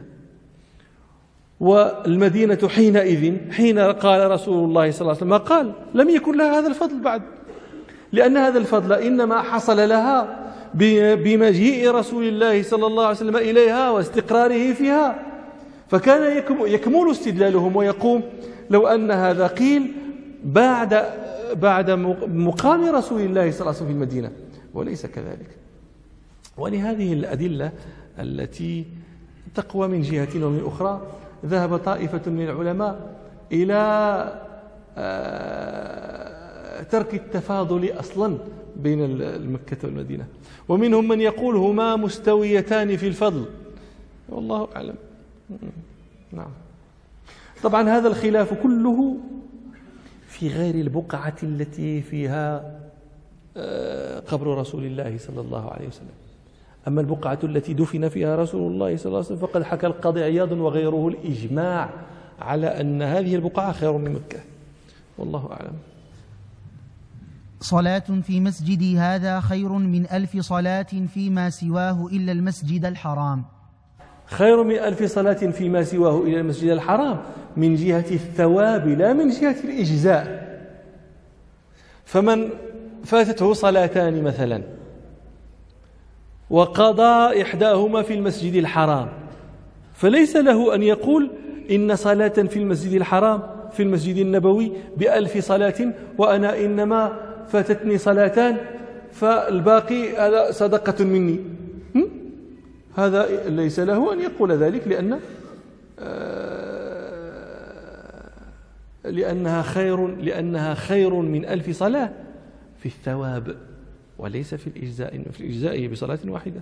والمدينة حينئذ حين قال رسول الله صلى الله عليه وسلم ما قال لم يكن لها هذا الفضل بعد، لأن هذا الفضل إنما حصل لها بمجيء رسول الله صلى الله عليه وسلم إليها واستقراره فيها، فكان يكمل استدلالهم ويقوم لو أن هذا قيل بعد مقام رسول الله صلى الله عليه وسلم في المدينة، وليس كذلك. ولهذه الأدلة التي تقوى من جهة ومن أخرى ذهب طائفة من العلماء إلى ترك التفاضل أصلا بين مكة والمدينة، ومنهم من يقول هما مستويتان في الفضل، والله أعلم. نعم. طبعا هذا الخلاف كله في غير البقعة التي فيها قبر رسول الله صلى الله عليه وسلم. أما البقعة التي دفن فيها رسول الله صلى الله عليه وسلم فقد حكى القاضي عياض وغيره الإجماع على أن هذه البقعة خير من مكة، والله أعلم. صلاة في مسجدي هذا خير من 1000 صلاة فيما سواه إلا المسجد الحرام. خير من 1000 صلاة فيما سواه إلى المسجد الحرام من جهة الثواب لا من جهة الإجزاء. فمن فاتته صلاتان مثلا وقضى إحداهما في المسجد الحرام، فليس له أن يقول إن صلاة في المسجد الحرام في المسجد النبوي ب1000 صلاة وأنا إنما فاتتني صلاتان فالباقي هذا صدقة مني. هذا ليس له أن يقول ذلك، لأنها خير من 1000 صلاة في الثواب وليس في الإجزاء بصلاة واحدة.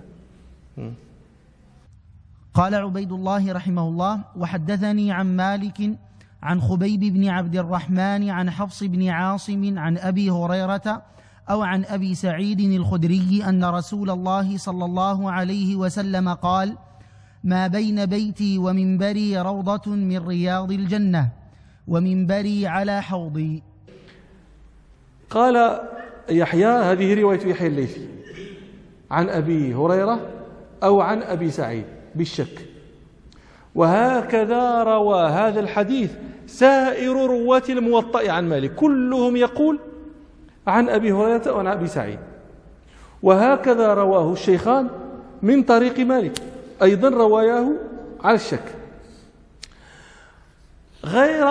قال عبيد الله رحمه الله: وحدثني عن مالك عن خبيب بن عبد الرحمن عن حفص بن عاصم عن أبي هريرة أو عن أبي سعيد الخدري أن رسول الله صلى الله عليه وسلم قال: ما بين بيتي ومنبري روضة من رياض الجنة ومنبري على حوضي. قال يحيى: هذه رواية يحيى الليثي عن أبي هريرة أو عن أبي سعيد بالشك. وهكذا روى هذا الحديث سائر رواة الموطأ عن مالك، كلهم يقول عن أبي هريرة وعن أبي سعيد. وهكذا رواه الشيخان من طريق مالك أيضا رواياه على الشك، غير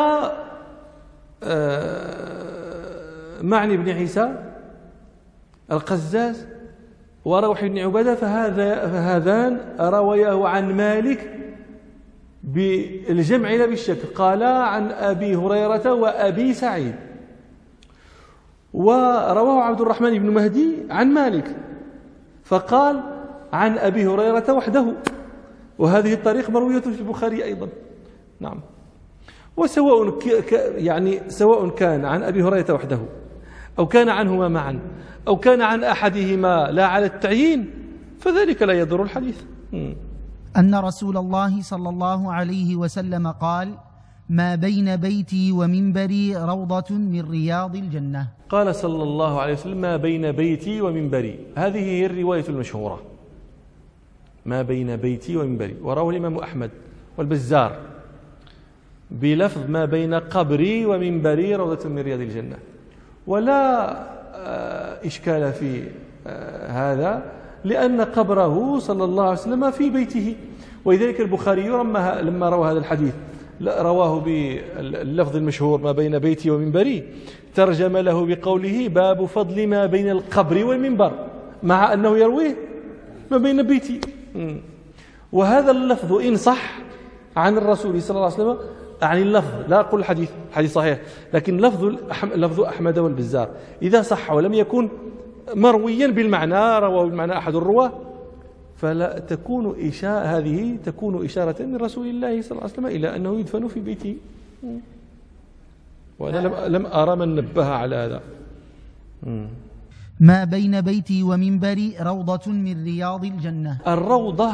معني بن عيسى القزاز وروح بن عبادة، فهذان روياه عن مالك بالجمع لا بالشك، قالا عن أبي هريرة وأبي سعيد. ورواه عبد الرحمن بن مهدي عن مالك فقال عن أبي هريرة وحده، وهذه الطريق مروية في البخاري أيضا. نعم. وسواء سواء كان عن أبي هريرة وحده أو كان عنهما معا أو كان عن أحدهما لا على التعيين فذلك لا يضر الحديث. أن رسول الله صلى الله عليه وسلم قال: ما بين بيتي ومنبري روضة من رياض الجنة. قال صلى الله عليه وسلم: ما بين بيتي ومنبري، هذه هي الرواية المشهورة، ما بين بيتي ومنبري. ورواه الإمام أحمد والبزار بلفظ ما بين قبري ومنبري روضة من رياض الجنة. ولا إشكال في هذا، لأن قبره صلى الله عليه وسلم في بيته. ولذلك البخاري لما روى هذا الحديث رواه باللفظ المشهور ما بين بيتي ومنبري، ترجم له بقوله: باب فضل ما بين القبر والمنبر، مع أنه يرويه ما بين بيتي. وهذا اللفظ إن صح عن الرسول صلى الله عليه وسلم أعني اللفظ، لا أقول الحديث صحيح، لكن لفظ أحمد والبزار إذا صح ولم يكن مرويا بالمعنى، رواه بالمعنى أحد الرواة، فلا تكون هذه تكون إشارة من رسول الله صلى الله عليه وسلم إلى أنه يدفن في بيته. وأنا لم أرى من نبه على هذا. ما بين بيتي ومنبري روضة من رياض الجنة. الروضة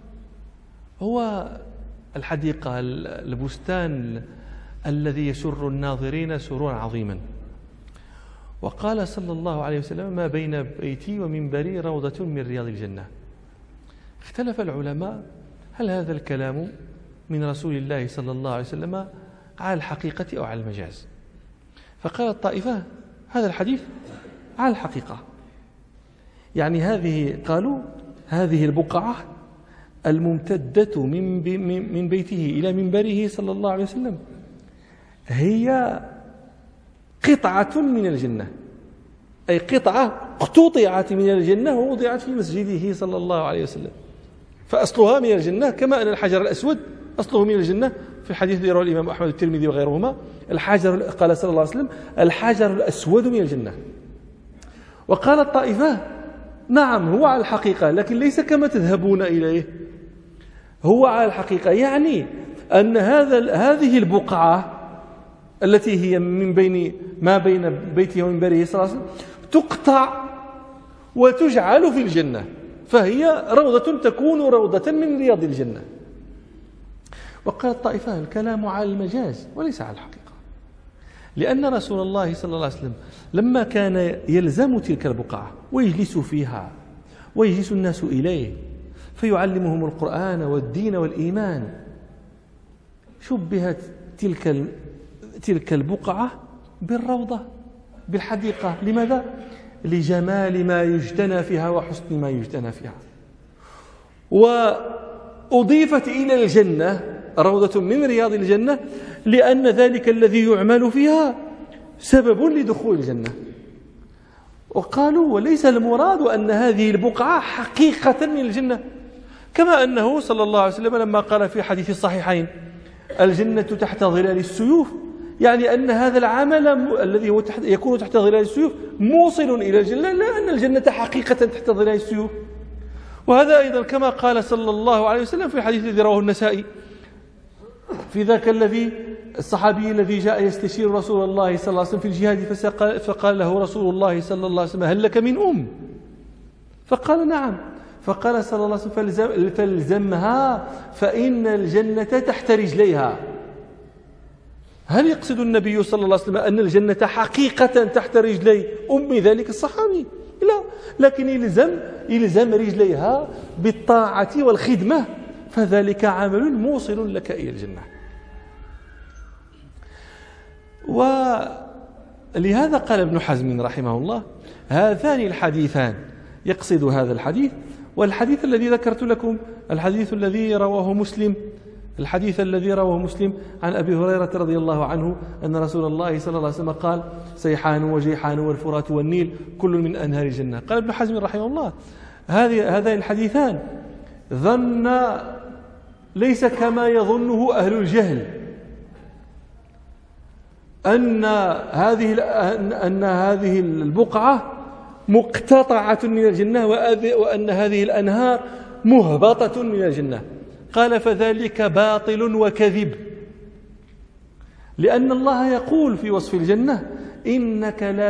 هو الحديقة، البستان الذي يسر الناظرين سرورا عظيما. وقال صلى الله عليه وسلم: ما بين بيتي ومنبري روضة من رياض الجنة. اختلف العلماء هل هذا الكلام من رسول الله صلى الله عليه وسلم على الحقيقة أو على المجاز؟ فقال الطائفة: هذا الحديث على الحقيقة، يعني قالوا هذه البقعة الممتدة من بيته إلى منبره صلى الله عليه وسلم هي قطعة من الجنة، أي قطعة اقتطعت من الجنة ووضعت في مسجده صلى الله عليه وسلم، فأصلها من الجنة، كما أن الحجر الأسود أصله من الجنة. في الحديث الذي رواه الإمام أحمد والترمذي وغيرهما، قال صلى الله عليه وسلم: الحجر الأسود من الجنة. وقال الطائفة: نعم هو على الحقيقة، لكن ليس كما تذهبون إليه، هو على الحقيقة، يعني أن هذه البقعة التي هي ما بين بيته ومنبره صلى الله عليه وسلم تقطع وتجعل في الجنة، فهي روضة تكون روضة من رياض الجنة. وقال الطائفة: الكلام على المجاز وليس على الحقيقة، لأن رسول الله صلى الله عليه وسلم لما كان يلزم تلك البقعة ويجلس فيها ويجلس الناس إليه فيعلمهم القرآن والدين والإيمان، شبهت تلك البقعة بالروضة، بالحديقة. لماذا؟ لجمال ما يجتنى فيها وحسن ما يجتنى فيها. وأضيفت إلى الجنة روضة من رياض الجنة لأن ذلك الذي يعمل فيها سبب لدخول الجنة. وقالوا: وليس المراد أن هذه البقعة حقيقة من الجنة، كما أنه صلى الله عليه وسلم لما قال في حديث الصحيحين: الجنة تحت ظلال السيوف، يعني أن هذا العمل الذي هو يكون تحت ظلال السيوف موصل إلى الجنة، لا أن الجنة حقيقة تحت ظلال السيوف. وهذا أيضا كما قال صلى الله عليه وسلم في الحديث الذي رواه النسائي في ذاك الصحابي الذي جاء يستشير رسول الله صلى الله عليه وسلم في الجهاد، فقال له رسول الله صلى الله عليه وسلم: هل لك من أم؟ فقال: نعم. فقال صلى الله عليه وسلم: فالزمها فإن الجنة تحت رجليها. هل يقصد النبي صلى الله عليه وسلم أن الجنة حقيقة تحت رجلي أم ذلك الصحابي؟ لا، لكن يلزم رجليها بالطاعة والخدمة، فذلك عمل موصل لك إلى الجنة. ولهذا قال ابن حزم رحمه الله: هذان الحديثان، يقصد هذا الحديث والحديث الذي ذكرت لكم، الحديث الذي رواه مسلم عن أبي هريرة رضي الله عنه أن رسول الله صلى الله عليه وسلم قال: سيحان وجيحان والفرات والنيل كل من أنهار الجنة. قال ابن حزم رحمه الله: هذين الحديثان ليس كما يظنه أهل الجهل أن هذه البقعة مقتطعة من الجنة وأن هذه الأنهار مهبطة من الجنة. قال: فذلك باطل وكذب، لأن الله يقول في وصف الجنة: إن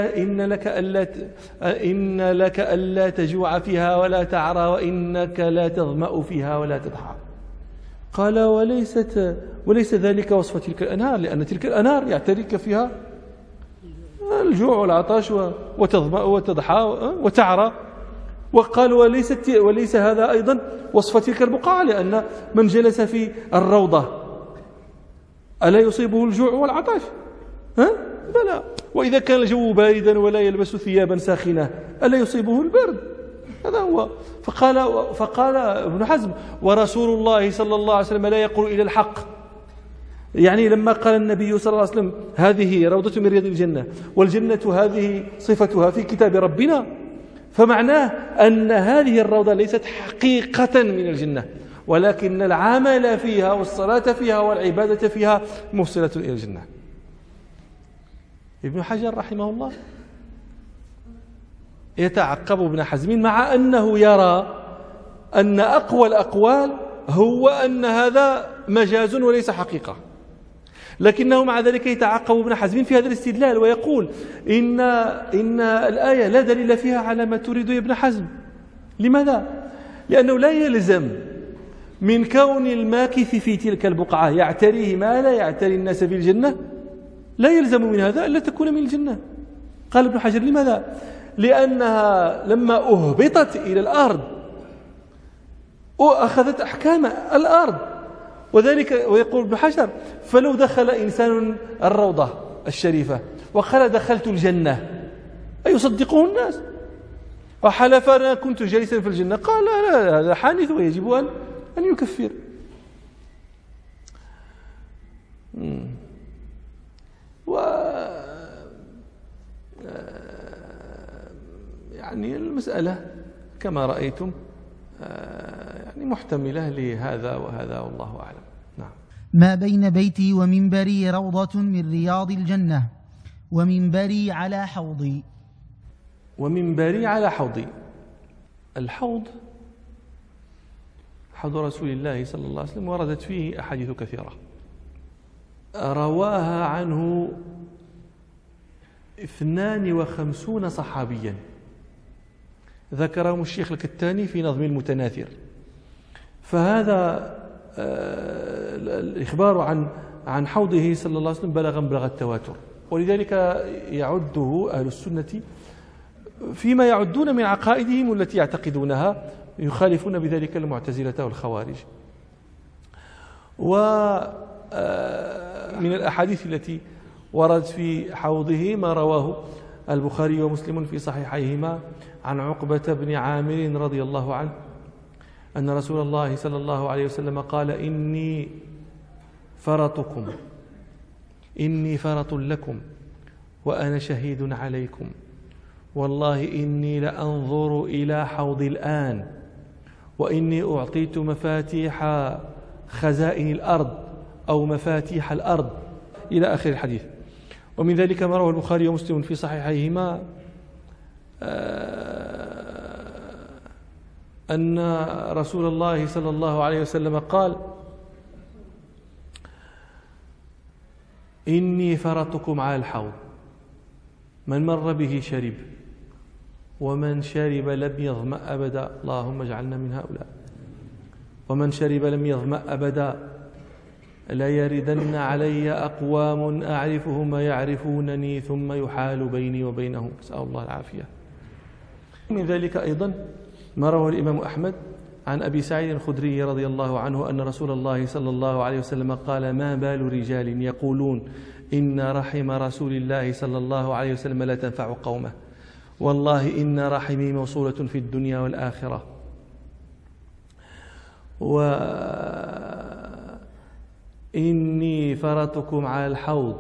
لك ألا تجوع فيها ولا تعرى وإنك لا تظمأ فيها ولا تضحى. قال: وليس ذلك وصف تلك الأنهار، لأن تلك الأنهار يعتريك فيها الجوع والعطش وتظمأ وتضحى وتعرى. وقال: وليس هذا أيضا وصف تلك البقعة، لأن من جلس في الروضة ألا يصيبه الجوع والعطش؟ بلى. وإذا كان الجو باردا ولا يلبس ثيابا ساخنة ألا يصيبه البرد؟ هذا هو. فقال ابن حزم: ورسول الله صلى الله عليه وسلم لا يقول إلى الحق. يعني لما قال النبي صلى الله عليه وسلم: هذه روضة من رياض الجنة والجنة هذه صفتها في كتاب ربنا، فمعناه أن هذه الروضة ليست حقيقة من الجنة، ولكن العمل فيها والصلاة فيها والعبادة فيها موصلة إلى الجنة. ابن حجر رحمه الله يتعقب ابن حزم مع أنه يرى أن أقوى الأقوال هو أن هذا مجاز وليس حقيقة، لكنه مع ذلك يتعقب ابن حزم في هذا الاستدلال ويقول إن الآية لا دليل فيها على ما تريد يا ابن حزم. لماذا؟ لأنه لا يلزم من كون الماكث في تلك البقعة يعتريه ما لا يعتري الناس في الجنة، لا يلزم من هذا ألا تكون من الجنة. قال ابن حجر: لماذا؟ لأنها لما أهبطت إلى الأرض أخذت أحكام الأرض، وذلك ويقول ابن حجر: فلو دخل إنسان الروضة الشريفة وقال دخلت الجنة أيصدقه الناس؟ وحلف أنا كنت جالسا في الجنة، قال لا هذا حانث ويجب أن يكفر. يعني المسألة كما رأيتم يعني محتملة لهذا وهذا والله أعلم. نعم. ما بين بيتي ومنبري روضة من رياض الجنة ومنبري على حوضي. ومنبري على حوضي. الحوض حوض رسول الله صلى الله عليه وسلم وردت فيه أحاديث كثيرة رواها عنه 52 صحابيا ذكرهم الشيخ الكتاني في نظم المتناثر. فهذا الإخبار عن حوضه صلى الله عليه وسلم بلغ التواتر، ولذلك يعده أهل السنة فيما يعدون من عقائدهم التي يعتقدونها، يخالفون بذلك المعتزلة والخوارج. ومن الأحاديث التي وردت في حوضه ما رواه البخاري ومسلم في صحيحيهما عن عقبة بن عامر رضي الله عنه أن رسول الله صلى الله عليه وسلم قال: إني فرط لكم وأنا شهيد عليكم، والله إني لأنظر إلى حوضي الآن، وإني أعطيت مفاتيح خزائن الأرض أو مفاتيح الأرض إلى آخر الحديث. ومن ذلك ما رواه البخاري ومسلم في صحيحيهما أن رسول الله صلى الله عليه وسلم قال: إني فرطكم على الحوض، من مر به شرب، ومن شرب لم يظمأ أبدا، اللهم اجعلنا من هؤلاء، ومن شرب لم يظمأ أبدا، لا يردن علي أقوام أعرفهم يعرفونني ثم يحال بيني وبينهم، أسأل الله العافية. من ذلك أيضا ما رواه الإمام أحمد عن أبي سعيد الخدري رضي الله عنه أن رسول الله صلى الله عليه وسلم قال: ما بال رجال يقولون إن رحم رسول الله صلى الله عليه وسلم لا تنفع قومه، والله إن رحمي موصولة في الدنيا والآخرة، وإني فرطكم على الحوض،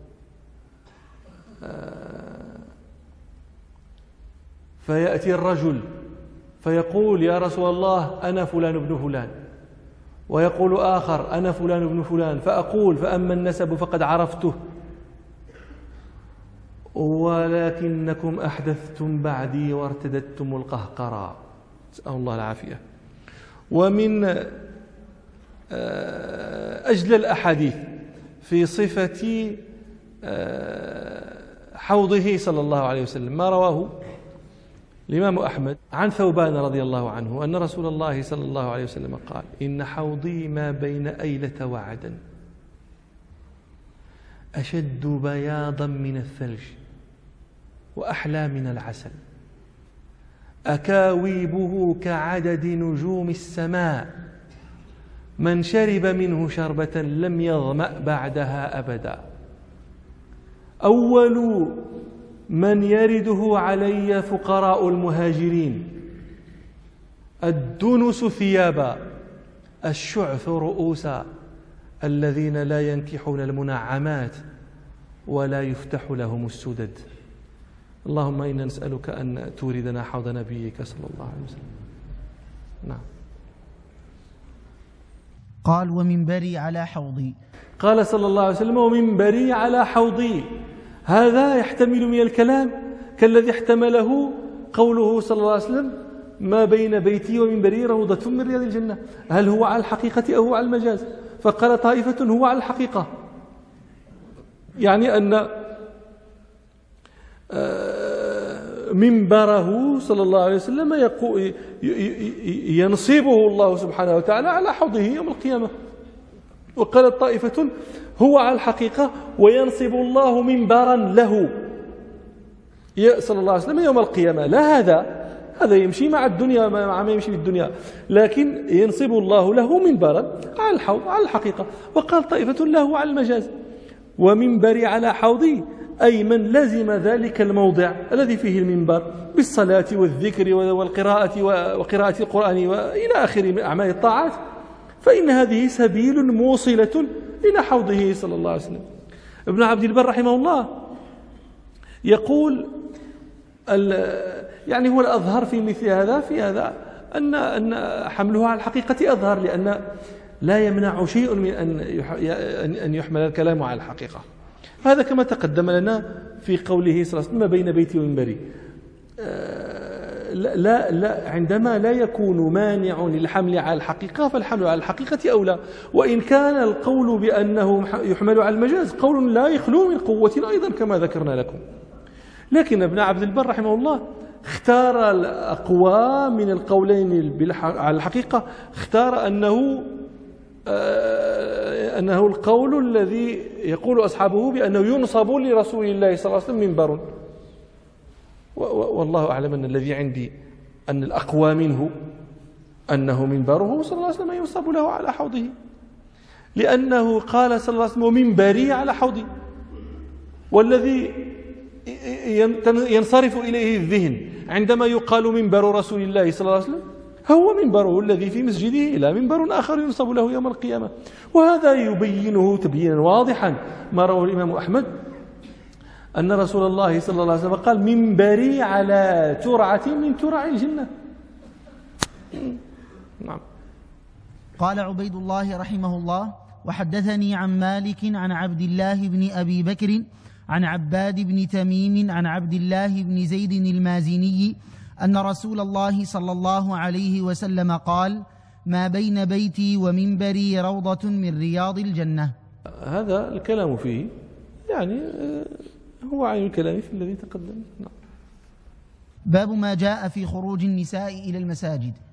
فيأتي الرجل فيقول: يا رسول الله أنا فلان بن فلان، ويقول آخر: أنا فلان بن فلان، فأقول: فأما النسب فقد عرفته، ولكنكم أحدثتم بعدي وارتدتم القهقرى، نسأل الله العافية. ومن أجل الأحاديث في صفة حوضه صلى الله عليه وسلم ما رواه الإمام أحمد عن ثوبان رضي الله عنه أن رسول الله صلى الله عليه وسلم قال: إن حوضي ما بين أيلة وعدن أشد بياضا من الثلج وأحلى من العسل، أكاويبه كعدد نجوم السماء، من شرب منه شربة لم يظمأ بعدها أبدا، أول من يرده علي فقراء المهاجرين، الدنس ثيابا، الشعث رؤوسا، الذين لا ينكحون المنعمات ولا يفتح لهم السدد. اللهم إنا نسألك أن توردنا حوض نبيك صلى الله عليه وسلم. نعم. قال ومنبري على حوضي. قال صلى الله عليه وسلم ومنبري على حوضي. هذا يحتمل من الكلام كالذي احتمله قوله صلى الله عليه وسلم ما بين بيتي ومنبري روضة من رياض الجنة. هل هو على الحقيقة أو هو على المجاز؟ فقال طائفة هو على الحقيقة، يعني أن منبره صلى الله عليه وسلم ينصبه الله سبحانه وتعالى على حوضه يوم القيامة. وقالت طائفة هو على الحقيقة وينصب الله منبرا له صلى الله عليه وسلم يوم القيامة. لا، هذا يمشي مع الدنيا مع ما يمشي بالدنيا، لكن ينصب الله له منبرا على الحوض على الحقيقة. وقال طائفة له على المجاز. ومنبري على حوضي أي من لزم ذلك الموضع الذي فيه المنبر بالصلاة والذكر والقراءة وقراءة القرآن وإلى آخر أعمال الطاعات، فإن هذه سبيل موصلة إلى حوضه صلى الله عليه وسلم. ابن عبد البر رحمه الله يقول يعني هو الأظهر في مثل هذا أن حمله على الحقيقة أظهر، لأن لا يمنع شيء من أن يحمل الكلام على الحقيقة. هذا كما تقدم لنا في قوله صلى الله عليه وسلم ما بين بيتي ومنبري. لا عندما لا يكون مانع للحمل على الحقيقة فالحمل على الحقيقة أولى، وإن كان القول بأنه يحمل على المجاز قول لا يخلو من قوة أيضا كما ذكرنا لكم. لكن ابن عبد البر رحمه الله اختار الأقوى من القولين على الحقيقة، اختار أنه القول الذي يقول أصحابه بأنه ينصب لرسول الله صلى الله عليه وسلم منبر. والله أعلم أن الذي عندي أن الأقوى منه أنه منبره صلى الله عليه وسلم ينصب له على حوضه، لأنه قال صلى الله عليه وسلم منبري على حوضي، والذي ينصرف إليه الذهن عندما يقال منبر رسول الله صلى الله عليه وسلم هو منبره الذي في مسجده لا منبر آخر ينصب له يوم القيامة. وهذا يبينه تبيينا واضحا ما رواه الإمام أحمد أن رسول الله صلى الله عليه وسلم قال منبري على ترعة من ترع الجنة. نعم. قال عبيد الله رحمه الله وحدثني عن مالك عن عبد الله بن أبي بكر عن عباد بن تميم عن عبد الله بن زيد المازني أن رسول الله صلى الله عليه وسلم قال ما بين بيتي ومنبري روضة من رياض الجنة. هذا الكلام فيه يعني هو عين الكلام في الذي تقدم. باب ما جاء في خروج النساء إلى المساجد.